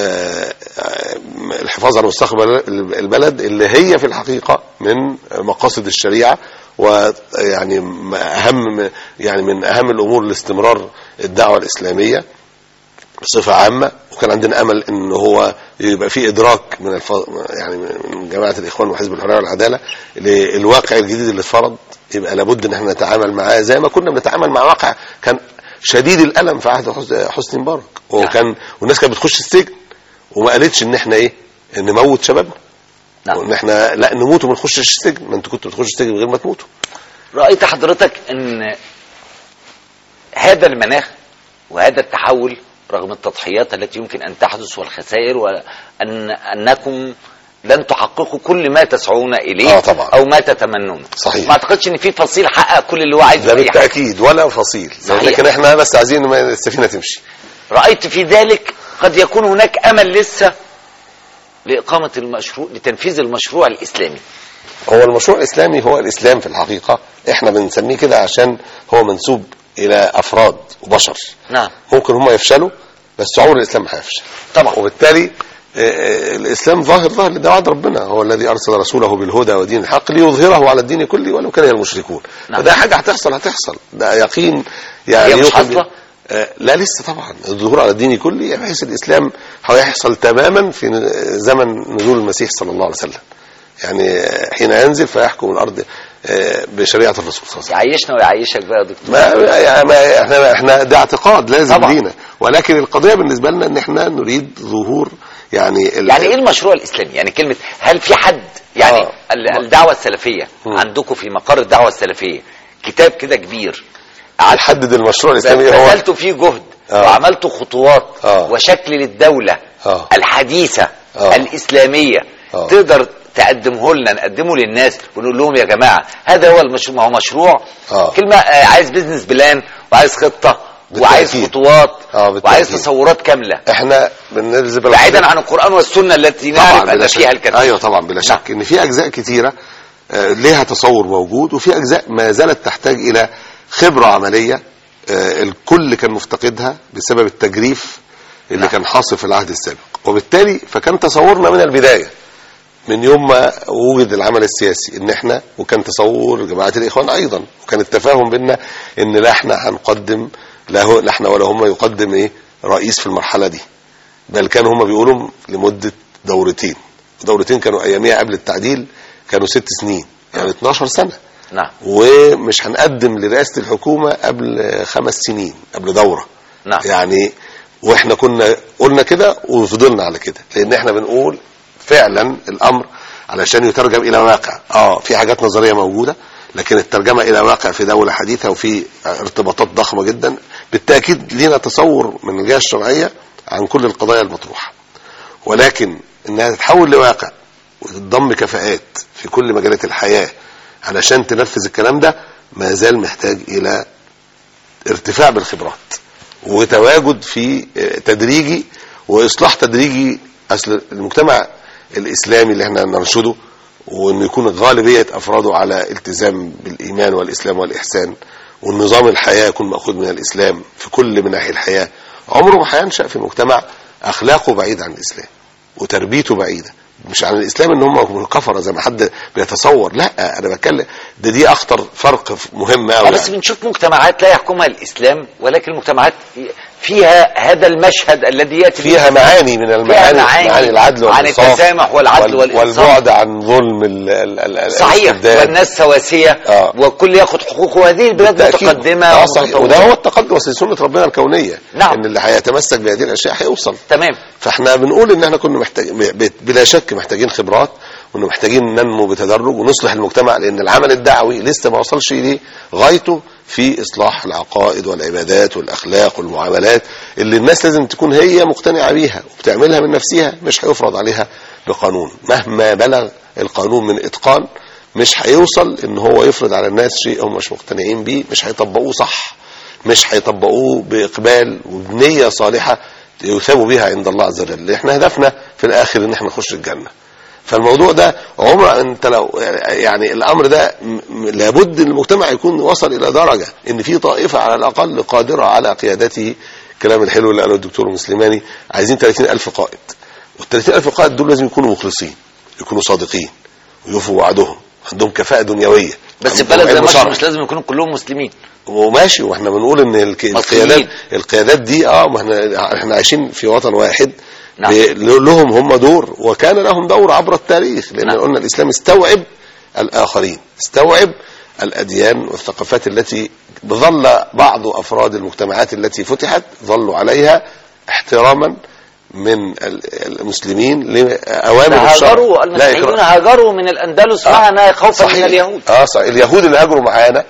الحفاظ على مستقبل البلد، اللي هي في الحقيقه من مقاصد الشريعه، ويعني من اهم الامور لاستمرار الدعوه الاسلاميه بصفه عامه. وكان عندنا امل ان هو يبقى في ادراك من من جماعه الاخوان وحزب الحريه والعداله للواقع الجديد اللي اتفرض، يبقى لابد ان احنا نتعامل معاه زي ما كنا بنتعامل مع واقع كان شديد الالم في عهد حسني مبارك، وكان والناس كانت بتخش السجن وما قالتش ان احنا نموت شبابنا. نعم. وان احنا لا نموت وما نخشش السجن، ما انتوا كنتوا بتخشوا السجن من غير ما تموتوا. رايت حضرتك ان هذا المناخ وهذا التحول رغم التضحيات التي يمكن ان تحدث والخسائر، وانكم لن تحققوا كل ما تسعون اليه طبعا. او ما تتمنون. صحيح. ما اعتقدش ان في فصيل حقق كل اللي هو عايزه. ده بالتاكيد ولا فصيل. لكن احنا بس عايزين السفينه تمشي. رايت في ذلك قد يكون هناك امل لسه لاقامه المشروع، لتنفيذ المشروع الاسلامي. هو المشروع الاسلامي هو الاسلام في الحقيقه، احنا بنسميه كده عشان هو منسوب الى افراد وبشر. نعم. ممكن هم يفشلوا بس عمر الاسلام هيفشل طبعا. وبالتالي الاسلام ظاهر ده وعد ربنا، هو الذي ارسل رسوله بالهدى ودين الحق ليظهره على الدين كله ولو كره المشركون. نعم. فده حاجه هتحصل ده يقين. يعني هي مش حاصله؟ لا لسه طبعا. الظهور على الدين كله بحيث الاسلام هيحصل تماما في زمن نزول المسيح صلى الله عليه وسلم، يعني حين ينزل فيحكم الارض بشريعه الرسول صلى الله عليه وسلم. يعيشنا ويعيشك بقى يا دكتور. ما احنا ده اعتقاد لازم طبعا. لينا، ولكن القضيه بالنسبه لنا ان احنا نريد ظهور يعني ايه المشروع الاسلامي؟ يعني كلمه، هل في حد الدعوه السلفيه عندكم في مقر الدعوه السلفيه كتاب كده كبير يحدد المشروع الاسلامي؟ بذلتوا فيه جهد وعملتوا خطوات وشكل للدوله الحديثه الاسلاميه تقدر تقدمه لنا، نقدمه للناس ونقول لهم يا جماعه هذا هو المشروع. ما هو مشروع كلمه عايز بيزنس بلان وعايز خطه وعايز خطوات وعايز تصورات كامله. احنا بنلزم بعيدا عن القرآن والسنه التي نعرف ان فيها الكثير. ايوه طبعا بلا شك ان في اجزاء كثيره ليها تصور موجود، وفي اجزاء ما زالت تحتاج الى خبره عمليه الكل كان مفتقدها بسبب التجريف اللي كان حاصل في العهد السابق. وبالتالي فكان تصورنا من البدايه من يوم ما وجد العمل السياسي ان احنا، وكان تصور جماعه الاخوان ايضا، وكان التفاهم بيننا ان لا احنا هنقدم لا احنا ولا هم يقدم رئيس في المرحله دي، بل كانوا هم بيقولوا لمده دورتين كانوا اياميها قبل التعديل كانوا 6 سنين، يعني 12 سنه. نعم. ومش هنقدم لرئاسه الحكومه قبل 5 سنين قبل دوره. نعم. يعني واحنا كنا قلنا كده وفضلنا على كده، لان احنا بنقول فعلا الامر علشان يترجم الى واقع. في حاجات نظريه موجوده، لكن الترجمه الى واقع في دوله حديثه وفي ارتباطات ضخمه جدا، بالتاكيد لينا تصور من الجهه الشرعيه عن كل القضايا المطروحه، ولكن انها تتحول لواقع وتضم كفاءات في كل مجالات الحياه علشان تنفذ الكلام ده ما زال محتاج الى ارتفاع بالخبرات وتواجد في تدريجي واصلاح تدريجي. اصل المجتمع الاسلامي اللي احنا نرشده وان يكون غالبيه افراده على التزام بالايمان والاسلام والاحسان، والنظام الحياه يكون ماخوذ من الاسلام في كل مناحي الحياه، عمره ما هينشا في مجتمع اخلاقه بعيد عن الاسلام وتربيته بعيده. مش عن الاسلام ان هم كفره زي ما حد بيتصور، لا، انا بتكلم دي اخطر فرق مهم قوي. بس بنشوف مجتمعات لا يحكمها الاسلام، ولكن مجتمعات فيها هذا المشهد الذي ياتي فيها معاني من المعاني، معاني العدل والانصاف، عن التسامح والعدل والانصاف، والبعد عن ظلم صحيح، والناس سواسيه والكل ياخد حقوقه، وهذه البلاد متقدمه وده هو التقدم وسنه ربنا الكونيه. نعم. ان اللي هيتمسك بهذه الاشياء هيوصل. تمام. فاحنا بنقول ان احنا كنا بلا شك محتاجين خبرات، وانه محتاجين ننمو بتدرج ونصلح المجتمع، لان العمل الدعوي لسه ما وصلش اليه غايته في اصلاح العقائد والعبادات والاخلاق والمعاملات اللي الناس لازم تكون هي مقتنعه بيها وبتعملها من نفسها، مش هيفرض عليها بقانون. مهما بلغ القانون من اتقان مش هيوصل ان هو يفرض على الناس شيء هم مش مقتنعين بيه، مش هيطبقوه صح، مش هيطبقوه باقبال وبنيه صالحه يثابوا بها عند الله عز وجل. احنا هدفنا في الاخر ان احنا نخش الجنه. فالموضوع ده عمر انت لو يعني الامر ده لابد المجتمع يكون وصل الى درجه ان في طائفه على الاقل قادره على قيادته. الكلام الحلو اللي قاله الدكتور مسلماني، عايزين 30,000 قائد، وال30,000 قائد دول لازم يكونوا مخلصين، يكونوا صادقين ويوفوا وعدهم، عندهم كفاءه دنيويه. بس في بلد زي مصر مش لازم يكونوا كلهم مسلمين. وماشي، واحنا بنقول ان القيادات دي ما احنا عايشين في وطن واحد. نعم. لهم هم دور، وكان لهم دور عبر التاريخ، لان نعم. قلنا الاسلام استوعب الاخرين، استوعب الاديان والثقافات التي ظل بعض افراد المجتمعات التي فتحت ظلوا عليها احتراما من المسلمين لاوامر الشرع. المسيحيون هاجروا من الاندلس معنا خوفا من اليهود. صحيح. اليهود اللي هاجروا معانا،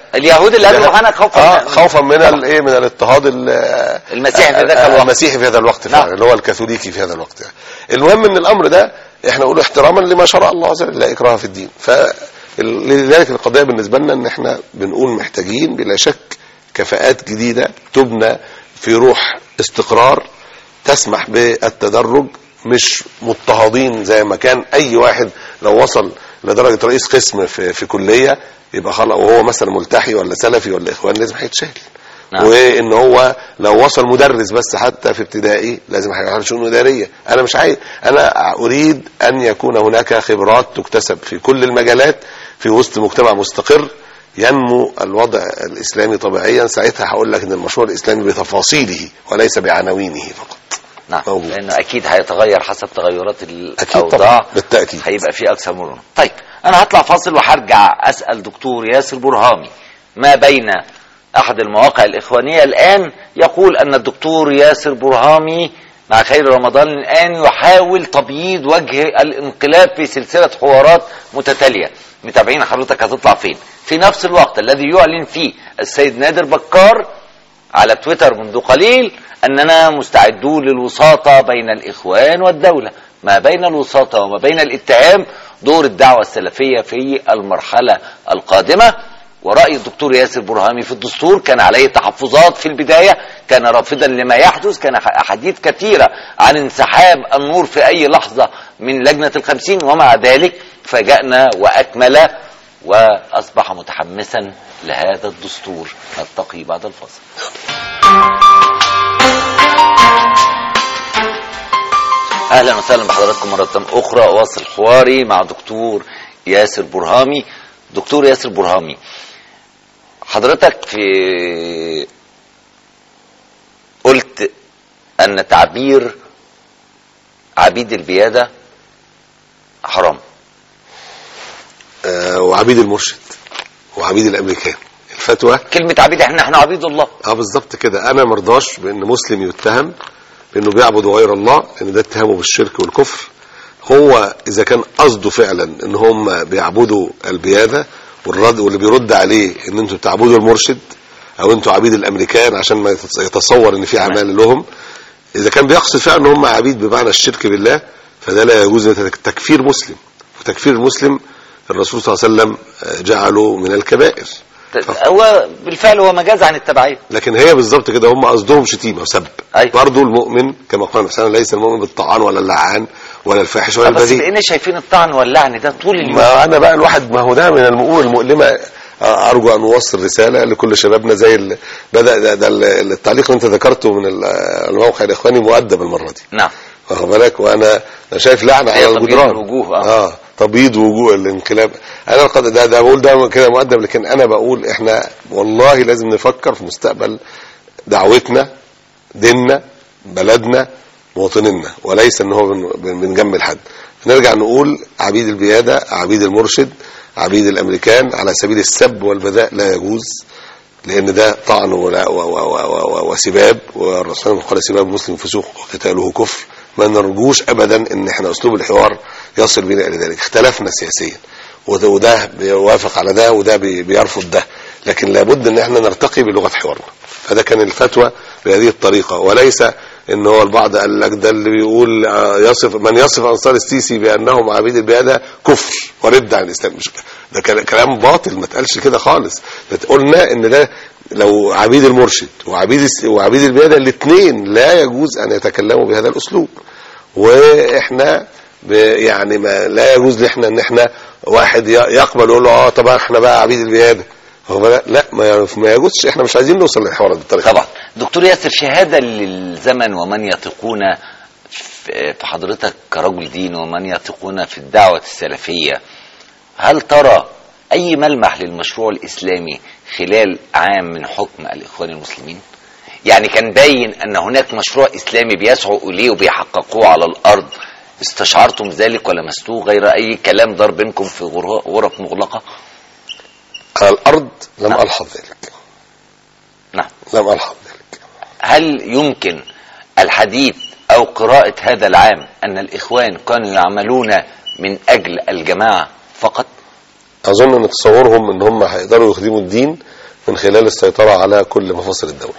خوفا من الايه، من الاضطهاد المسيحي في ذاك الوقت، المسيحي في هذا الوقت فعلا، اللي هو الكاثوليكي في هذا الوقت. المهم ان الامر ده احنا نقول احتراما لما شرع الله عز وجل، لا اكراه في الدين. فلذلك القضيه بالنسبه لنا ان احنا بنقول محتاجين بلا شك كفاءات جديده تبنى في روح استقرار تسمح بالتدرج، مش مضطهدين زي ما كان اي واحد لو وصل لدرجه رئيس قسم في كليه يبقى خلاص، وهو مثلا ملتحي ولا سلفي ولا اخوان لازم هيتشال. نعم. وان هو لو وصل مدرس بس حتى في ابتدائي لازم هيعمل شؤون اداريه. انا مش عايز، انا اريد ان يكون هناك خبرات تكتسب في كل المجالات في وسط مجتمع مستقر ينمو الوضع الاسلامي طبيعيا. ساعتها هقول لك ان المشروع الاسلامي بتفاصيله وليس بعناوينه فقط. نعم. لانه اكيد هيتغير حسب تغيرات الاوضاع، بالتاكيد هيبقى فيه اكثر مرونه. طيب انا هطلع فاصل وهرجع اسال دكتور ياسر برهامي ما بين احد المواقع الاخوانيه الان يقول ان الدكتور ياسر برهامي مع خير رمضان الان يحاول تبييض وجه الانقلاب في سلسله حوارات متتاليه. متابعين حضرتك هتطلع فين؟ في نفس الوقت الذي يعلن فيه السيد نادر بكار على تويتر منذ قليل أننا مستعدون للوساطة بين الإخوان والدولة. ما بين الوساطة وما بين الاتهام دور الدعوة السلفية في المرحلة القادمة. ورأي الدكتور ياسر برهامي في الدستور كان عليه تحفظات في البداية، كان رافضا لما يحدث، كان أحاديث كثيرة عن انسحاب النور في أي لحظة من لجنة ال50، ومع ذلك فاجأنا وأكمل وأصبح متحمسا لهذا الدستور. نلتقي بعد الفاصل. أهلا وسهلا بحضراتكم مرة أخرى. أواصل حواري مع دكتور ياسر برهامي. دكتور ياسر برهامي، حضرتك قلت أن تعبير عبيد البيادة حرام، وعبيد المرشد وعبيد الامريكان. الفتوى كلمه عبيد، احنا عبيد الله. بالظبط كده. انا مرضاش بان مسلم يتهم بانه بيعبد غير الله، لان ده اتهامه بالشرك والكفر، هو اذا كان قصده فعلا ان هم بيعبدوا البيادة واللي بيرد عليه ان انتوا بتعبدوا المرشد او انتوا عبيد الامريكان عشان ما يتصور ان في اعمال لهم، اذا كان بيقصد فعلا ان هم عبيد بمعنى الشرك بالله، فده لا يجوز تكفير مسلم. وتكفير المسلم الرسول صلى الله عليه وسلم جعله من الكبائر. هو بالفعل هو مجاز عن التبعية. لكن هي بالظبط كده هم قصدهم شتيمه وسب. برضه المؤمن كما قال النبي ليس المؤمن بالطعان ولا اللعان ولا الفاحش ولا البذيء. بس بقينا شايفين الطعن واللعن ده طول اليوم. ما انا بقى الواحد ما هو ده من الامور المؤلمه. ارجو ان اوصل رساله لكل شبابنا زي بدا ده التعليق اللي انت ذكرته من الموقع الاخواني مؤدب المره دي. نعم. واخد بالك؟ وانا شايف لعنه على الجدران. الوجوه. تبييض وجوه الانقلاب. انا ده بقول ده كده مؤدب، لكن انا بقول احنا والله لازم نفكر في مستقبل دعوتنا، ديننا، بلدنا، مواطنينا، وليس ان هو بنجمل حد. نرجع نقول عبيد البيادة، عبيد المرشد، عبيد الامريكان على سبيل السب والبذاء لا يجوز، لان ده طعن وسباب، والرسول قال سباب المسلم فسوق وقتاله كفر. ما نرجوش ابدا ان احنا اسلوب الحوار يصل بنا الى ذلك. اختلفنا سياسيا وده بيوافق على ده وده بيرفض ده، لكن لابد ان احنا نرتقي بلغه حوارنا. فده كان الفتوى بهذه الطريقه، وليس ان هو البعض قال لك ده اللي بيقول من يصف انصار السيسي بانهم عبيد البيادة كفر ورد عن الاسلام. مش ده كلام باطل، ما تقالش كده خالص. قلنا ان ده لو عبيد المرشد وعبيد البيادة الاثنين لا يجوز ان يتكلموا بهذا الاسلوب. واحنا يعني ما لا يجوز لنا ان احنا واحد يقبل يقول له طبعا احنا بقى عبيد البيادة، لا ما يجوزش. احنا مش عايزين نوصل للحوار بالطريقه. طبعا دكتور ياسر، شهاده للزمن ومن يثقون في حضرتك كرجل دين ومن يثقون في الدعوه السلفيه، هل ترى اي ملمح للمشروع الاسلامي خلال عام من حكم الاخوان المسلمين؟ يعني كان باين ان هناك مشروع اسلامي بيسعوا اليه وبيحققوه على الارض، استشعرتم ذلك ولمستوه غير اي كلام دار بينكم في غرف مغلقه؟ على الأرض لم ألحظ ذلك. نعم. لم ألحظ ذلك. هل يمكن الحديث أو قراءة هذا العام أن الإخوان كانوا يعملون من أجل الجماعة فقط؟ أظن أن تصورهم أن هم هيقدروا يخدموا الدين من خلال السيطرة على كل مفاصل الدولة.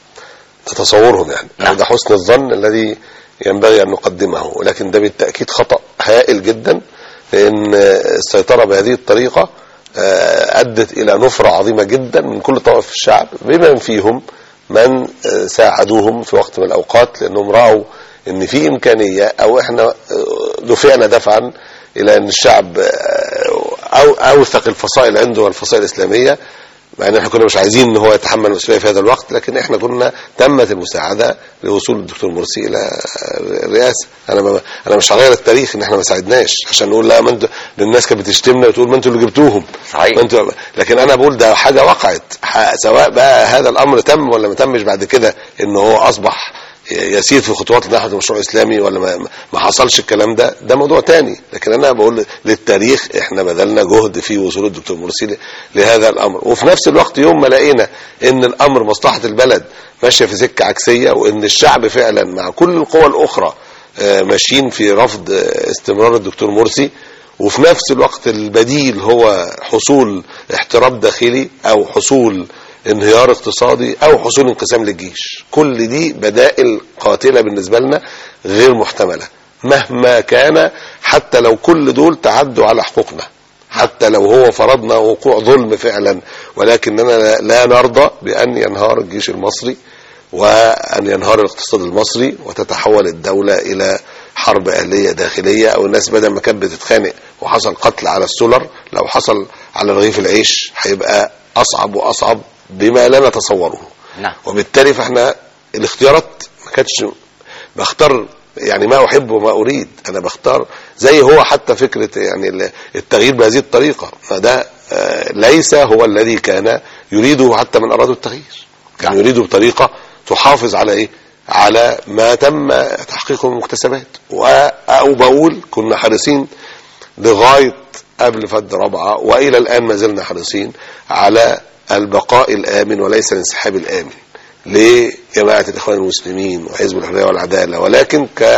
تصورهم يعني. نعم. ده حسن الظن الذي ينبغي أن نقدمه، ولكن ده بالتأكيد خطأ هائل جدا، لأن السيطرة بهذه الطريقة أدت إلى نفرة عظيمة جدا من كل طوائف الشعب، بمن فيهم من ساعدوهم في وقت من الأوقات، لأنهم رأوا إن في إمكانية أو إحنا دفعنا دفعا إلى أن الشعب أوثق الفصائل عنده والفصائل الإسلامية، مع ان احنا كنا مش عايزين ان هو يتحمل المسؤوليه في هذا الوقت، لكن احنا كنا تمت المساعده لوصول الدكتور مرسي الى الرئاسه. انا مش هغير التاريخ ان احنا ما ساعدناش عشان نقول لا ما انتوا، الناس كانت بتشتمنا وتقول ما انتوا اللي جبتوهم. صحيح. لكن انا بقول ده حاجه وقعت، سواء بقى هذا الامر تم ولا ما تمش بعد كده، ان هو اصبح يسير في خطوات ناحيه المشروع الاسلامي ولا ما حصلش الكلام ده موضوع تاني. لكن انا بقول للتاريخ احنا بذلنا جهد في وصول الدكتور مرسي لهذا الامر، وفي نفس الوقت يوم ما لقينا ان الامر مصلحه البلد ماشيه في سكه عكسيه، وان الشعب فعلا مع كل القوى الاخرى ماشيين في رفض استمرار الدكتور مرسي، وفي نفس الوقت البديل هو حصول احتراب داخلي او حصول انهيار اقتصادي او حصول انقسام للجيش، كل دي بدائل قاتلة بالنسبة لنا غير محتملة مهما كان، حتى لو كل دول تعدوا على حقوقنا، حتى لو هو فرضنا وقوع ظلم فعلا، ولكننا لا نرضى بأن ينهار الجيش المصري وأن ينهار الاقتصاد المصري وتتحول الدولة إلى حرب أهلية داخلية، أو الناس بدل ما كانت بتتخانق وحصل قتل على السولر، لو حصل على رغيف العيش هيبقى أصعب وأصعب بما لا نتصوره. نعم. وبالتالي فاحنا الاختيارات ما كانتش بختار يعني ما أحب وما أريد، أنا بختار زي هو حتى فكرة يعني التغيير بهذه الطريقة، فده ليس هو الذي كان يريده حتى من أرادوا التغيير، كان يريده بطريقة تحافظ على إيه؟ على ما تم تحقيقه من المكتسبات. أو بقول كنا حريصين لغاية قبل فد رابعة وإلى الآن ما زلنا حريصين على البقاء الآمن وليس الانسحاب الآمن لجماعة الإخوان المسلمين وحزب الحرية والعدالة، ولكن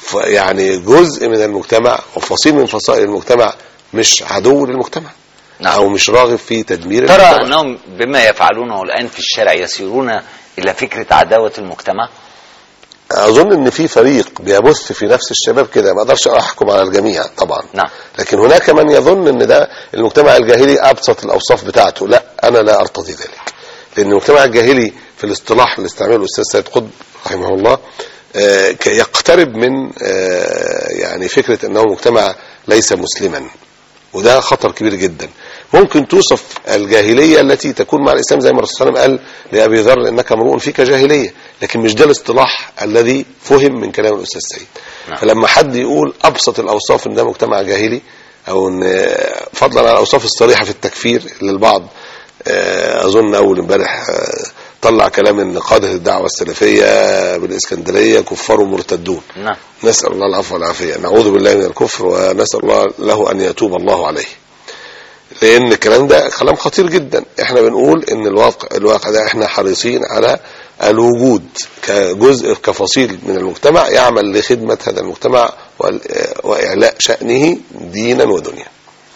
يعني جزء من المجتمع وفصيل من فصائل المجتمع مش عدو للمجتمع او مش راغب في تدمير ترى المجتمع. انهم بما يفعلونه الان في الشارع يسيرون الى فكرة عداوة المجتمع؟ اظن ان في فريق بيبث في نفس الشباب كده، ما اقدرش احكم على الجميع طبعا. نعم. لكن هناك من يظن ان ده المجتمع الجاهلي ابسط الاوصاف بتاعته. لا، انا لا ارتضي ذلك، لان المجتمع الجاهلي في الاصطلاح اللي استعمله الاستاذ سيد قطب رحمه الله يقترب من يعني فكرة انه مجتمع ليس مسلما، وده خطر كبير جدا. ممكن توصف الجاهلية التي تكون مع الإسلام زي ما الرسول صلى الله عليه وسلم قال لأبي ذر إنك امرؤ فيك جاهلية، لكن مش ده الاصطلاح الذي فهم من كلام الأستاذ سيد. نعم. فلما حد يقول أبسط الأوصاف إن ده مجتمع جاهلي، أو إن فضلا عن الأوصاف الصريحة في التكفير للبعض، أظن أول امبارح طلع كلام ان قادة الدعوة السلفية بالإسكندرية كفار مرتدون. نعم. نسأل الله العفو والعافية، نعوذ بالله من الكفر ونسأل الله له أن يتوب الله عليه، لأن الكلام ده كلام خطير جدا. احنا بنقول ان الواقع ده احنا حريصين على الوجود كجزء كفصيل من المجتمع يعمل لخدمة هذا المجتمع وإعلاء شأنه دينا ودنيا.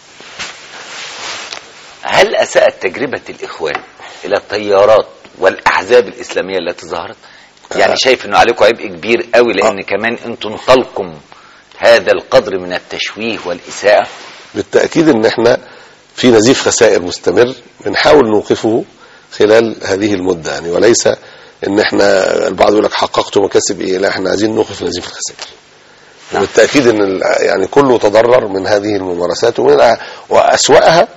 هل أساءت تجربة الإخوان إلى التيارات والأحزاب الإسلامية التي ظهرت؟ يعني شايف أنه عليكم عبء كبير قوي، لأن كمان أنتم انطلقم هذا القدر من التشويه والإساءة؟ بالتأكيد أن احنا في نزيف خسائر مستمر بنحاول نوقفه خلال هذه المدة، يعني وليس ان احنا البعض يقول لك حققتوا مكاسب ايه، لا، احنا عايزين نوقف نزيف الخسائر. بالتأكيد ان يعني كله تضرر من هذه الممارسات، وأسوأها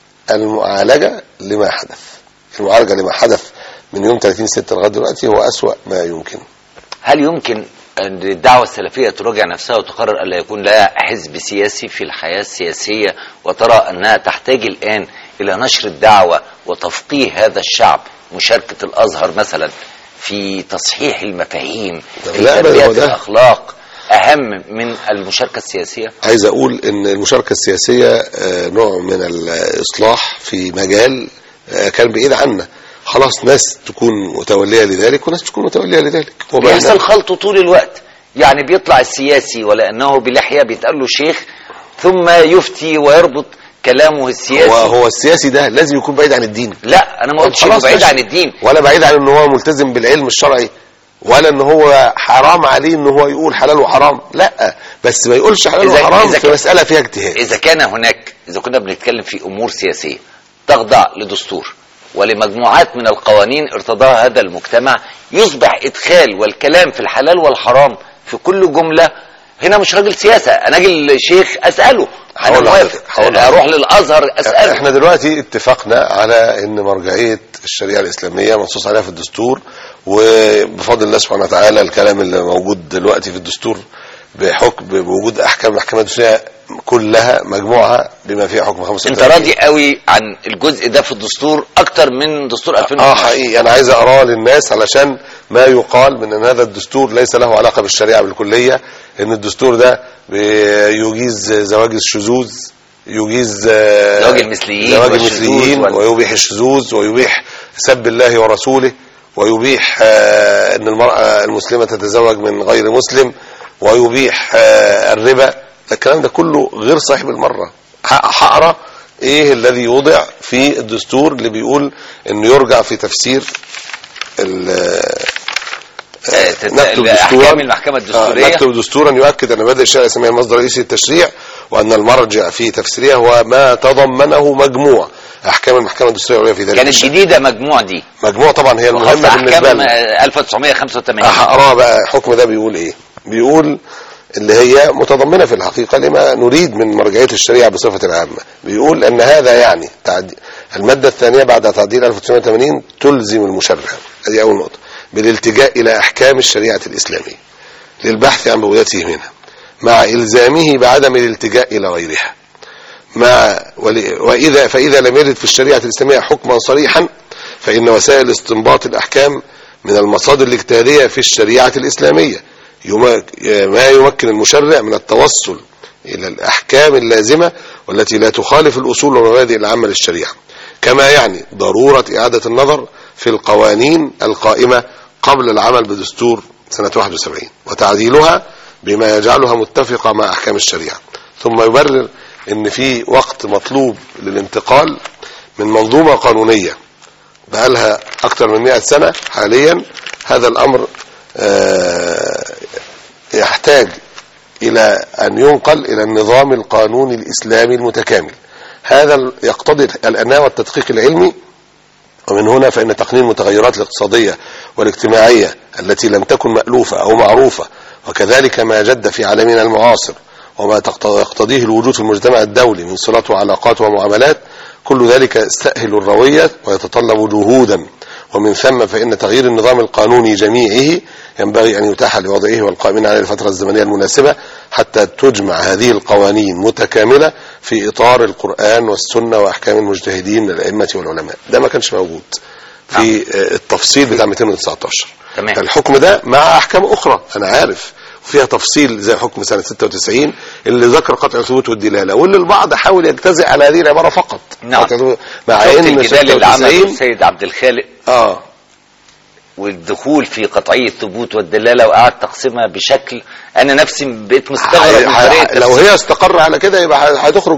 المعالجة لما حدث. المعالجة لما حدث من يوم 30/6 لغاية دلوقتي هو أسوأ ما يمكن. هل يمكن أن الدعوة السلفية تراجع نفسها وتقرر ألا يكون لها حزب سياسي في الحياة السياسية، وترى أنها تحتاج الآن إلى نشر الدعوة وتفقيه هذا الشعب، مشاركة الأزهر مثلا في تصحيح المفاهيم، في تربية الأخلاق، أهم من المشاركة السياسية؟ عايز أقول أن المشاركة السياسية نوع من الإصلاح في مجال كان بعيد عنا. خلاص، ناس تكون متولية لذلك وناس تكون متولية لذلك، بيحصل خلط طول الوقت. يعني بيطلع السياسي ولأنه بلحية بيتقال له شيخ، ثم يفتي ويربط كلامه السياسي. هو السياسي ده لازم يكون بعيد عن الدين. لا، أنا ما قلتش انه بعيد عن الدين، ولا بعيد عن انه هو ملتزم بالعلم الشرعي، ولا ان هو حرام عليه ان هو يقول حلال وحرام. لا، بس ما يقولش حلال وحرام في مسألة فيها اجتهاد. إذا كنا بنتكلم في أمور سياسية تخضع لدستور ولمجموعات من القوانين ارتضاها هذا المجتمع، يصبح إدخال والكلام في الحلال والحرام في كل جملة. هنا مش راجل سياسة، أنا راجل شيخ أسأله، أنا موافق أروح للأزهر أسأله. احنا دلوقتي اتفقنا على ان مرجعية الشريعة الإسلامية منصوص عليها في الدستور، وبفضل الله سبحانه وتعالى الكلام اللي موجود دلوقتي في الدستور بوجود أحكام المحكمة الدستورية كلها مجموعة بما فيها حكم 35. انت راضي قوي عن الجزء ده في الدستور اكتر من دستور 2012؟ حقيقي انا عايز اقراه للناس علشان ما يقال من ان هذا الدستور ليس له علاقة بالشريعة بالكلية، ان الدستور ده يجيز زواج الشذوذ، يجيز زواج المثليين ويبيح الشذوذ، ويبيح سب الله ورسوله، ويبيح ان المرأة المسلمة تتزوج من غير مسلم، ويبيح الربا. الكلام ده كله غير صحيح بالمرة. هقرا ايه الذي وضع في الدستور اللي بيقول انه يرجع في تفسير نكتب احكام المحكمة الدستورية. نكتب دستورا يؤكد ان مبادئ الشريعة الإسلامية مصدر رئيسي للتشريع، وان المرجع في تفسيرها هو ما تضمنه مجموع احكام المحكمة الدستورية في ذلك. كانت جديدة مجموع دي، مجموع طبعا هي المهمة بالنسبة لنا 1985. هقرا بقى الحكم ده بيقول ايه. بيقول اللي هي متضمنة في الحقيقة لما نريد من مرجعية الشريعة بصفة عامة. بيقول أن هذا يعني المادة الثانية بعد تعديل 1980 تلزم المشرع، هذه أول نقطة، بالالتجاء إلى أحكام الشريعة الإسلامية للبحث عن بغيته منها، مع إلزامه بعدم الالتجاء إلى غيرها، فإذا لم يرد في الشريعة الإسلامية حكما صريحا فإن وسائل استنباط الأحكام من المصادر الاجتهادية في الشريعة الإسلامية ما يمكن المشرع من التوصل إلى الأحكام اللازمة والتي لا تخالف الأصول والمبادئ العامة للشريعة، كما يعني ضرورة إعادة النظر في القوانين القائمة قبل العمل بدستور سنة 71 وتعديلها بما يجعلها متفقة مع أحكام الشريعة، ثم يبرر ان في وقت مطلوب للانتقال من منظومة قانونية بقالها اكتر من 100 سنة حاليا. هذا الامر يحتاج الى ان ينقل الى النظام القانوني الاسلامي المتكامل. هذا يقتضي العناية والتدقيق العلمي، ومن هنا فإن تقنين المتغيرات الاقتصادية والاجتماعية التي لم تكن مألوفة أو معروفة، وكذلك ما جد في عالمنا المعاصر وما يقتضيه الوجود في المجتمع الدولي من صلات وعلاقات ومعاملات، كل ذلك يستأهل الروية ويتطلب جهودا. ومن ثم فإن تغيير النظام القانوني جميعه ينبغي أن يتاح لوضعه والقائمين على الفترة الزمنية المناسبة حتى تجمع هذه القوانين متكاملة في إطار القرآن والسنة وأحكام المجتهدين من الأئمة والعلماء. ده ما كانش موجود في التفصيل بتاع 219. الحكم ده مع أحكام أخرى أنا عارف فيها تفصيل زي حكم سنة 96 اللي ذكر قطع الثبوت والدلالة، واللي البعض حاول يجتزئ على هذه العبارة فقط. نعم. مع ان الجدال اللي عمله السيد عبد الخالق والدخول في قطعية الثبوت والدلالة وقعد تقسيمها بشكل انا نفسي بقيت مستغرب. لو هي استقر على كده يبقى هتخرج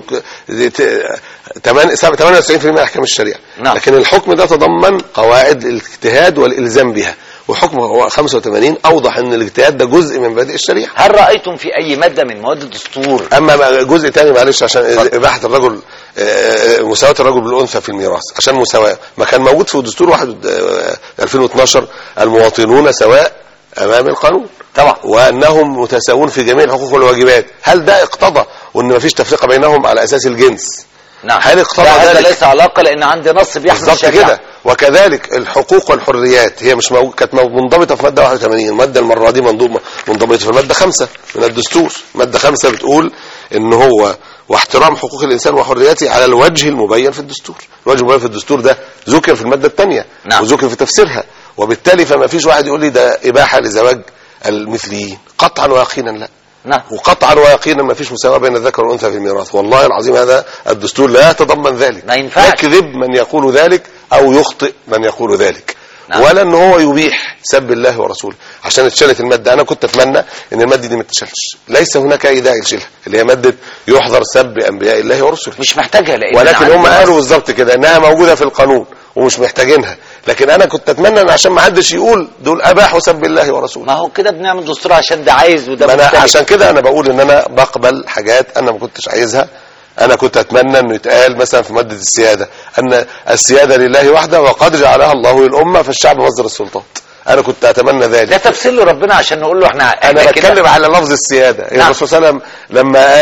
98% من احكام الشريعة. نعم. لكن الحكم ده تضمن قواعد الاجتهاد والالزام بها، وحكم هو 85 اوضح ان الاجتهاد ده جزء من مبادئ الشريعة. هل رأيتم في اي مادة من مواد الدستور؟ اما جزء تاني معلش عشان اباحة الرجل، مساواة الرجل بالأنثى في الميراث، عشان مساواة ما كان موجود في دستور 2012 المواطنون سواء امام القانون طبعا، وانهم متساوون في جميع الحقوق والواجبات. هل ده اقتضى وان ما فيش تفرقة بينهم على اساس الجنس؟ نعم. هل اقتضى ذلك؟ هذا ليس علاقة لان عندي نص بيحمل الشريعة كده. وكذلك الحقوق والحريات هي مش كانت منضبطة في مادة 81، المادة المرة دي منضبطة في المادة 5 من الدستور. مادة 5 بتقول ان هو واحترام حقوق الانسان وحرياته على الوجه المبين في الدستور. الوجه المبين في الدستور ده ذكر في المادة الثانية. نعم. وذكر في تفسيرها، وبالتالي فما فيش واحد يقول لي ده اباحة لزواج المثليين، قطعا ويقينا لا. نعم. وقطعا ويقينا ما فيش مساواة بين الذكر والأنثى في الميراث. والله العظيم هذا الدستور لا يتضمن ذلك. ما ينفعش. يكذب من يقول ذلك أو يخطئ من يقول ذلك. نعم. ولا ان هو يبيح سب الله ورسوله عشان اتشالت المادة. انا كنت اتمنى ان المادة دي ما تتشالش، ليس هناك اي داعي لشيلها، اللي هي مادة يحظر سب انبياء الله ورسله. مش محتاجها لان ولكن هم قالوا بالظبط كده انها موجودة في القانون ومش محتاجينها. لكن انا كنت اتمنى ان عشان ما حدش يقول دول اباحوا سب الله ورسوله. ما هو كده بنعمل دستور عشان ده عايز وده أنا عشان كده انا بقول ان انا بقبل حاجات انا ما كنتش عايزها. انا كنت اتمنى انه يتقال مثلا في مادة السيادة ان السيادة لله وحده وقد جعلها الله للأمة فالشعب مصدر السلطات. انا كنت اتمنى ذلك. ده تفسير لربنا عشان نقول له انا بتكلم على لفظ السيادة. نعم. الرسول صلى الله عليه وسلم لما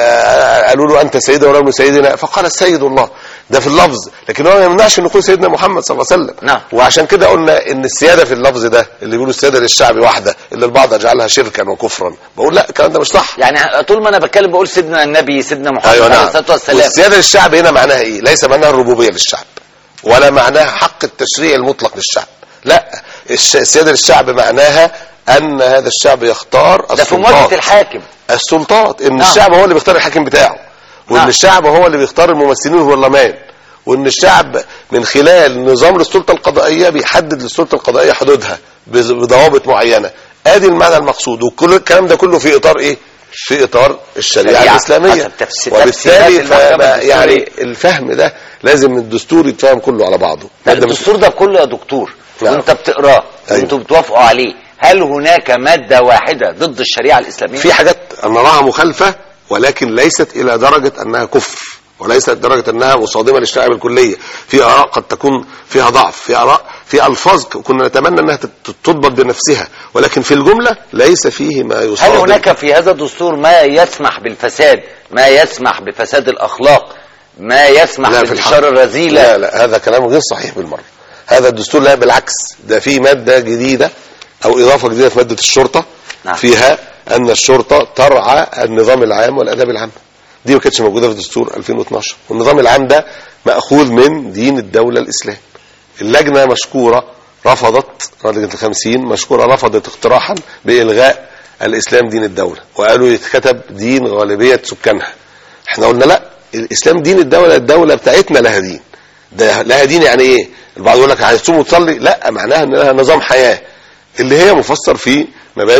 قالوا له انت سيدنا ولا ابن سيدنا فقال السيد الله، ده في اللفظ، لكن هو ما يمنعش ان يكون سيدنا محمد صلى الله عليه وسلم. نعم. وعشان كده قلنا ان السيادة في اللفظ ده اللي بيقولوا السيادة للشعب وحده اللي البعض يجعلها شركا وكفرا، بقول لا الكلام ده مش صح. يعني طول ما انا بتكلم بقول سيدنا النبي سيدنا محمد عليه الصلاه والسلام. والسيادة للشعب هنا معناها ايه؟ ليس معناها الربوبية للشعب ولا معناها حق التشريع المطلق للشعب، لا. السيادة للشعب معناها ان هذا الشعب يختار السلطات. ده في مواجهة الحاكم السلطات، ان نعم. الشعب هو اللي بيختار الحاكم بتاعه، وان نعم. الشعب هو اللي بيختار الممثلين في البرلمان، وان الشعب من خلال نظام السلطة القضائية بيحدد للسلطة القضائية حدودها بضوابط معينة. ادي المعنى المقصود، وكل الكلام ده كله في اطار ايه؟ في اطار الشريعة الاسلامية. وبالتالي يعني الفهم ده لازم الدستور يتفهم كله على بعضه. الدستور ده كله يا دكتور وانت بتقراه وانتوا بتوافقوا عليه، هل هناك مادة واحدة ضد الشريعة الاسلامية؟ في حاجات نراها مخالفة ولكن ليست الى درجة انها كفر، وليست درجة انها مصادمة للشريعة بالكلية. في اراء قد تكون فيها ضعف، في اراء في الفاظ كنا نتمنى انها تضبط بنفسها، ولكن في الجملة ليس فيه ما يصادم. هل هناك في هذا الدستور ما يسمح بالفساد، ما يسمح بفساد الاخلاق، ما يسمح بالانتشار الرذيلة؟ لا هذا كلام غير صحيح بالمرة. هذا الدستور لا، بالعكس ده في مادة جديدة او اضافة جديدة في مادة الشرطة. نعم. فيها ان الشرطة ترعى النظام العام والاداب العام. دي ما كانتش موجودة في دستور 2012. والنظام العام ده مأخوذ من دين الدولة الإسلام. اللجنة مشكورة رفضت، لجنة 50 مشكورة رفضت اقتراحا بإلغاء الإسلام دين الدولة، وقالوا يتكتب دين غالبية سكانها. احنا قلنا لا، الإسلام دين الدولة، الدولة بتاعتنا لها دين. ده لها دين يعني ايه؟ البعض يقول لك هتصوم وتصلي، لا، معناها ان لها نظام حياة اللي هي مفسر في مبادئ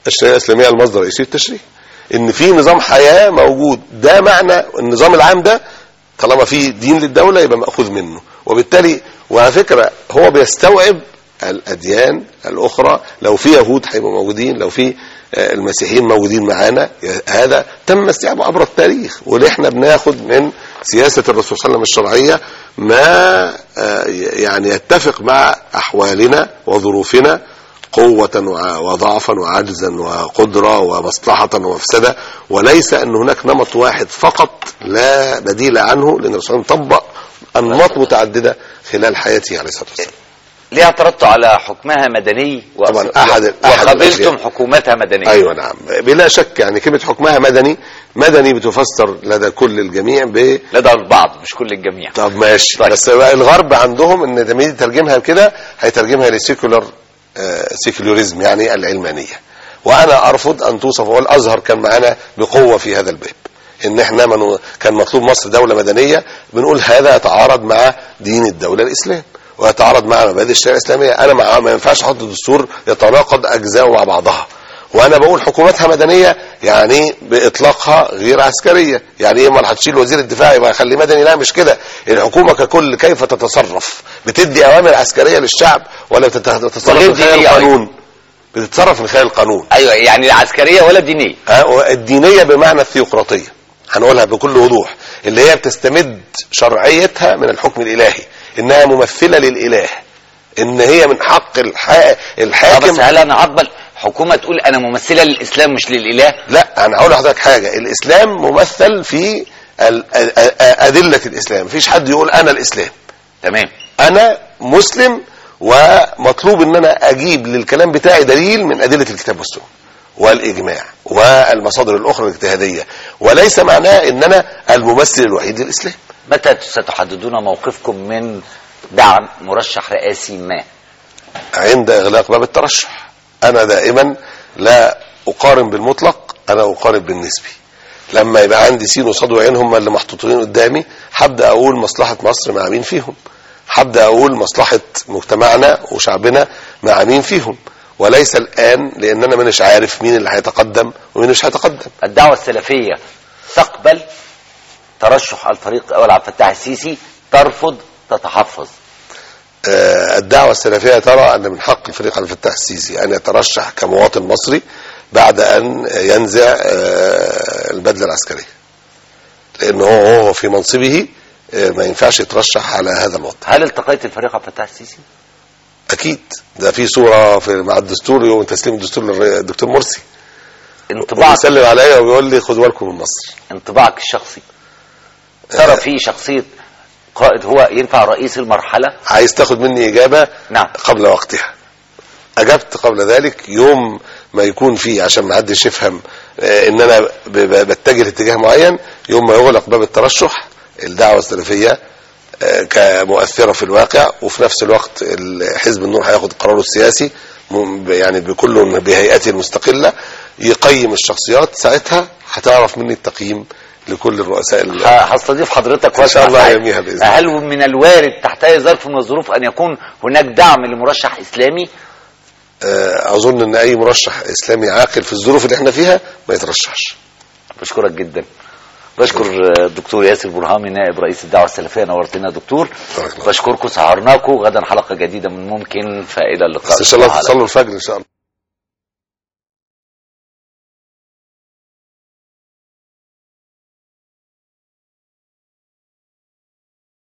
الشريعة الإسلامية المصدر الرئيسي للتشريع، ان في نظام حياة موجود. ده معنى النظام العام ده طالما في دين للدولة يبقى مأخوذ منه، وبالتالي وعلى فكرة هو بيستوعب الأديان الأخرى. لو في يهود هيبقوا موجودين، لو في المسيحيين موجودين معانا، هذا تم استيعابه عبر التاريخ. واللي احنا بناخد من سياسة الرسول صلى الله عليه وسلم الشرعية ما يعني يتفق مع أحوالنا وظروفنا، قوة وضعفا وعجزا وقدرة ومصلحة ومفسدة، وليس أن هناك نمط واحد فقط لا بديل عنه، لأن الرسول طبق أنماط متعددة خلال حياته عليه الصلاة والسلام. ليه اعترضتوا على حكمها مدني طبعا وقبلتم حكومتها مدنية؟ ايوه نعم، بلا شك. يعني كلمة حكمها مدني بتفسر لدى كل الجميع لدى البعض مش كل الجميع. طب ماشي. طيب. بس الغرب عندهم ان لما يترجمها كده هيترجمها سيكولوريزم، يعني العلمانية. وانا ارفض ان توصف، والازهر كان معانا بقوة في هذا الباب، ان احنا كان مطلوب مصر دولة مدنية، بنقول هذا يتعارض مع دين الدولة الاسلام ويتعارض مع مبادئ الشريعة الإسلامية. أنا ما ينفعش أحط دستور يتناقض أجزاء مع بعضها. وأنا بقول حكومتها مدنية يعني بإطلاقها غير عسكرية. يعني إيه؟ ما هتشيل وزير الدفاع يبقى خليه مدني؟ لا، مش كده. الحكومة ككل كيف تتصرف؟ بتدي أوامر عسكرية للشعب ولا بتتصرف من خلال القانون؟ بتتصرف من خلال القانون. أيوة، يعني لا عسكرية ولا دينية. الدينية بمعنى الثيوقراطية، هنقولها بكل وضوح، اللي هي بتستمد شرعيتها من الحكم الإلهي، انها ممثلة للإله، ان هي من حق الحاكم. بس هل انا اقبل حكومة تقول انا ممثلة للإسلام مش للإله؟ لا، انا هقول لحضرتك حاجة. الإسلام ممثل في أدلة الإسلام. مفيش حد يقول انا الإسلام. تمام. انا مسلم، ومطلوب ان انا اجيب للكلام بتاعي دليل من أدلة الكتاب والسنة والإجماع والمصادر الأخرى الاجتهادية، وليس معناه ان انا الممثل الوحيد للإسلام. متى ستحددون موقفكم من دعم مرشح رئاسي ما؟ عند إغلاق باب الترشح. أنا دائما لا أقارن بالمطلق، أنا أقارن بالنسبي. لما يبقى عندي سين وصاد وعين هم اللي محطوطين قدامي، هبدأ أقول مصلحة مصر مع مين فيهم، هبدأ أقول مصلحة مجتمعنا وشعبنا مع مين فيهم، وليس الآن لأن أنا مش عارف مين اللي هيتقدم ومين مش هيتقدم. الدعوة السلفية تقبل ترشح الفريق الأول عبد الفتاح السيسي، ترفض تتحفظ؟ الدعوة السلفية ترى أن من حق الفريق عبد الفتاح السيسي أن يترشح كمواطن مصري بعد أن ينزع البدلة العسكرية، لأنه هو في منصبه ما ينفعش يترشح على هذا الوضع. هل التقيت الفريق عبد الفتاح السيسي؟ أكيد، ده في صورة مع الدستور يوم تسليم الدستور للدكتور مرسي، انطباعك بيسلم عليا وبيقول لي خدوا بالكم من مصر. انطباعك الشخصي ترى في شخصية قائد هو ينفع رئيس المرحلة؟ عايز تاخد مني إجابة؟ نعم. قبل وقتها. أجبت قبل ذلك، يوم ما يكون فيه، عشان ما حدش يفهم ان انا بتجه لاتجاه معين، يوم ما يغلق باب الترشح الدعوة السلفية كمؤثرة في الواقع، وفي نفس الوقت حزب النور هياخد قراره السياسي يعني بكل بهيئته المستقلة يقيم الشخصيات، ساعتها هتعرف مني التقييم لكل الرؤساء. هستضيف حضرتك ان شاء الله يوميها باذن الله. هل من الوارد تحت اي ظرف من الظروف ان يكون هناك دعم لمرشح اسلامي؟ اظن ان اي مرشح اسلامي عاقل في الظروف اللي احنا فيها ما يترشحش. بشكرك جدا. بشكر الدكتور ياسر برهامي نائب رئيس الدعوة السلفية، نورتنا دكتور. بشكركم، سهرناكم. غدا حلقة جديدة من ممكن، فإلى اللقاء ان شاء الله تصلوا الفجر ان شاء الله.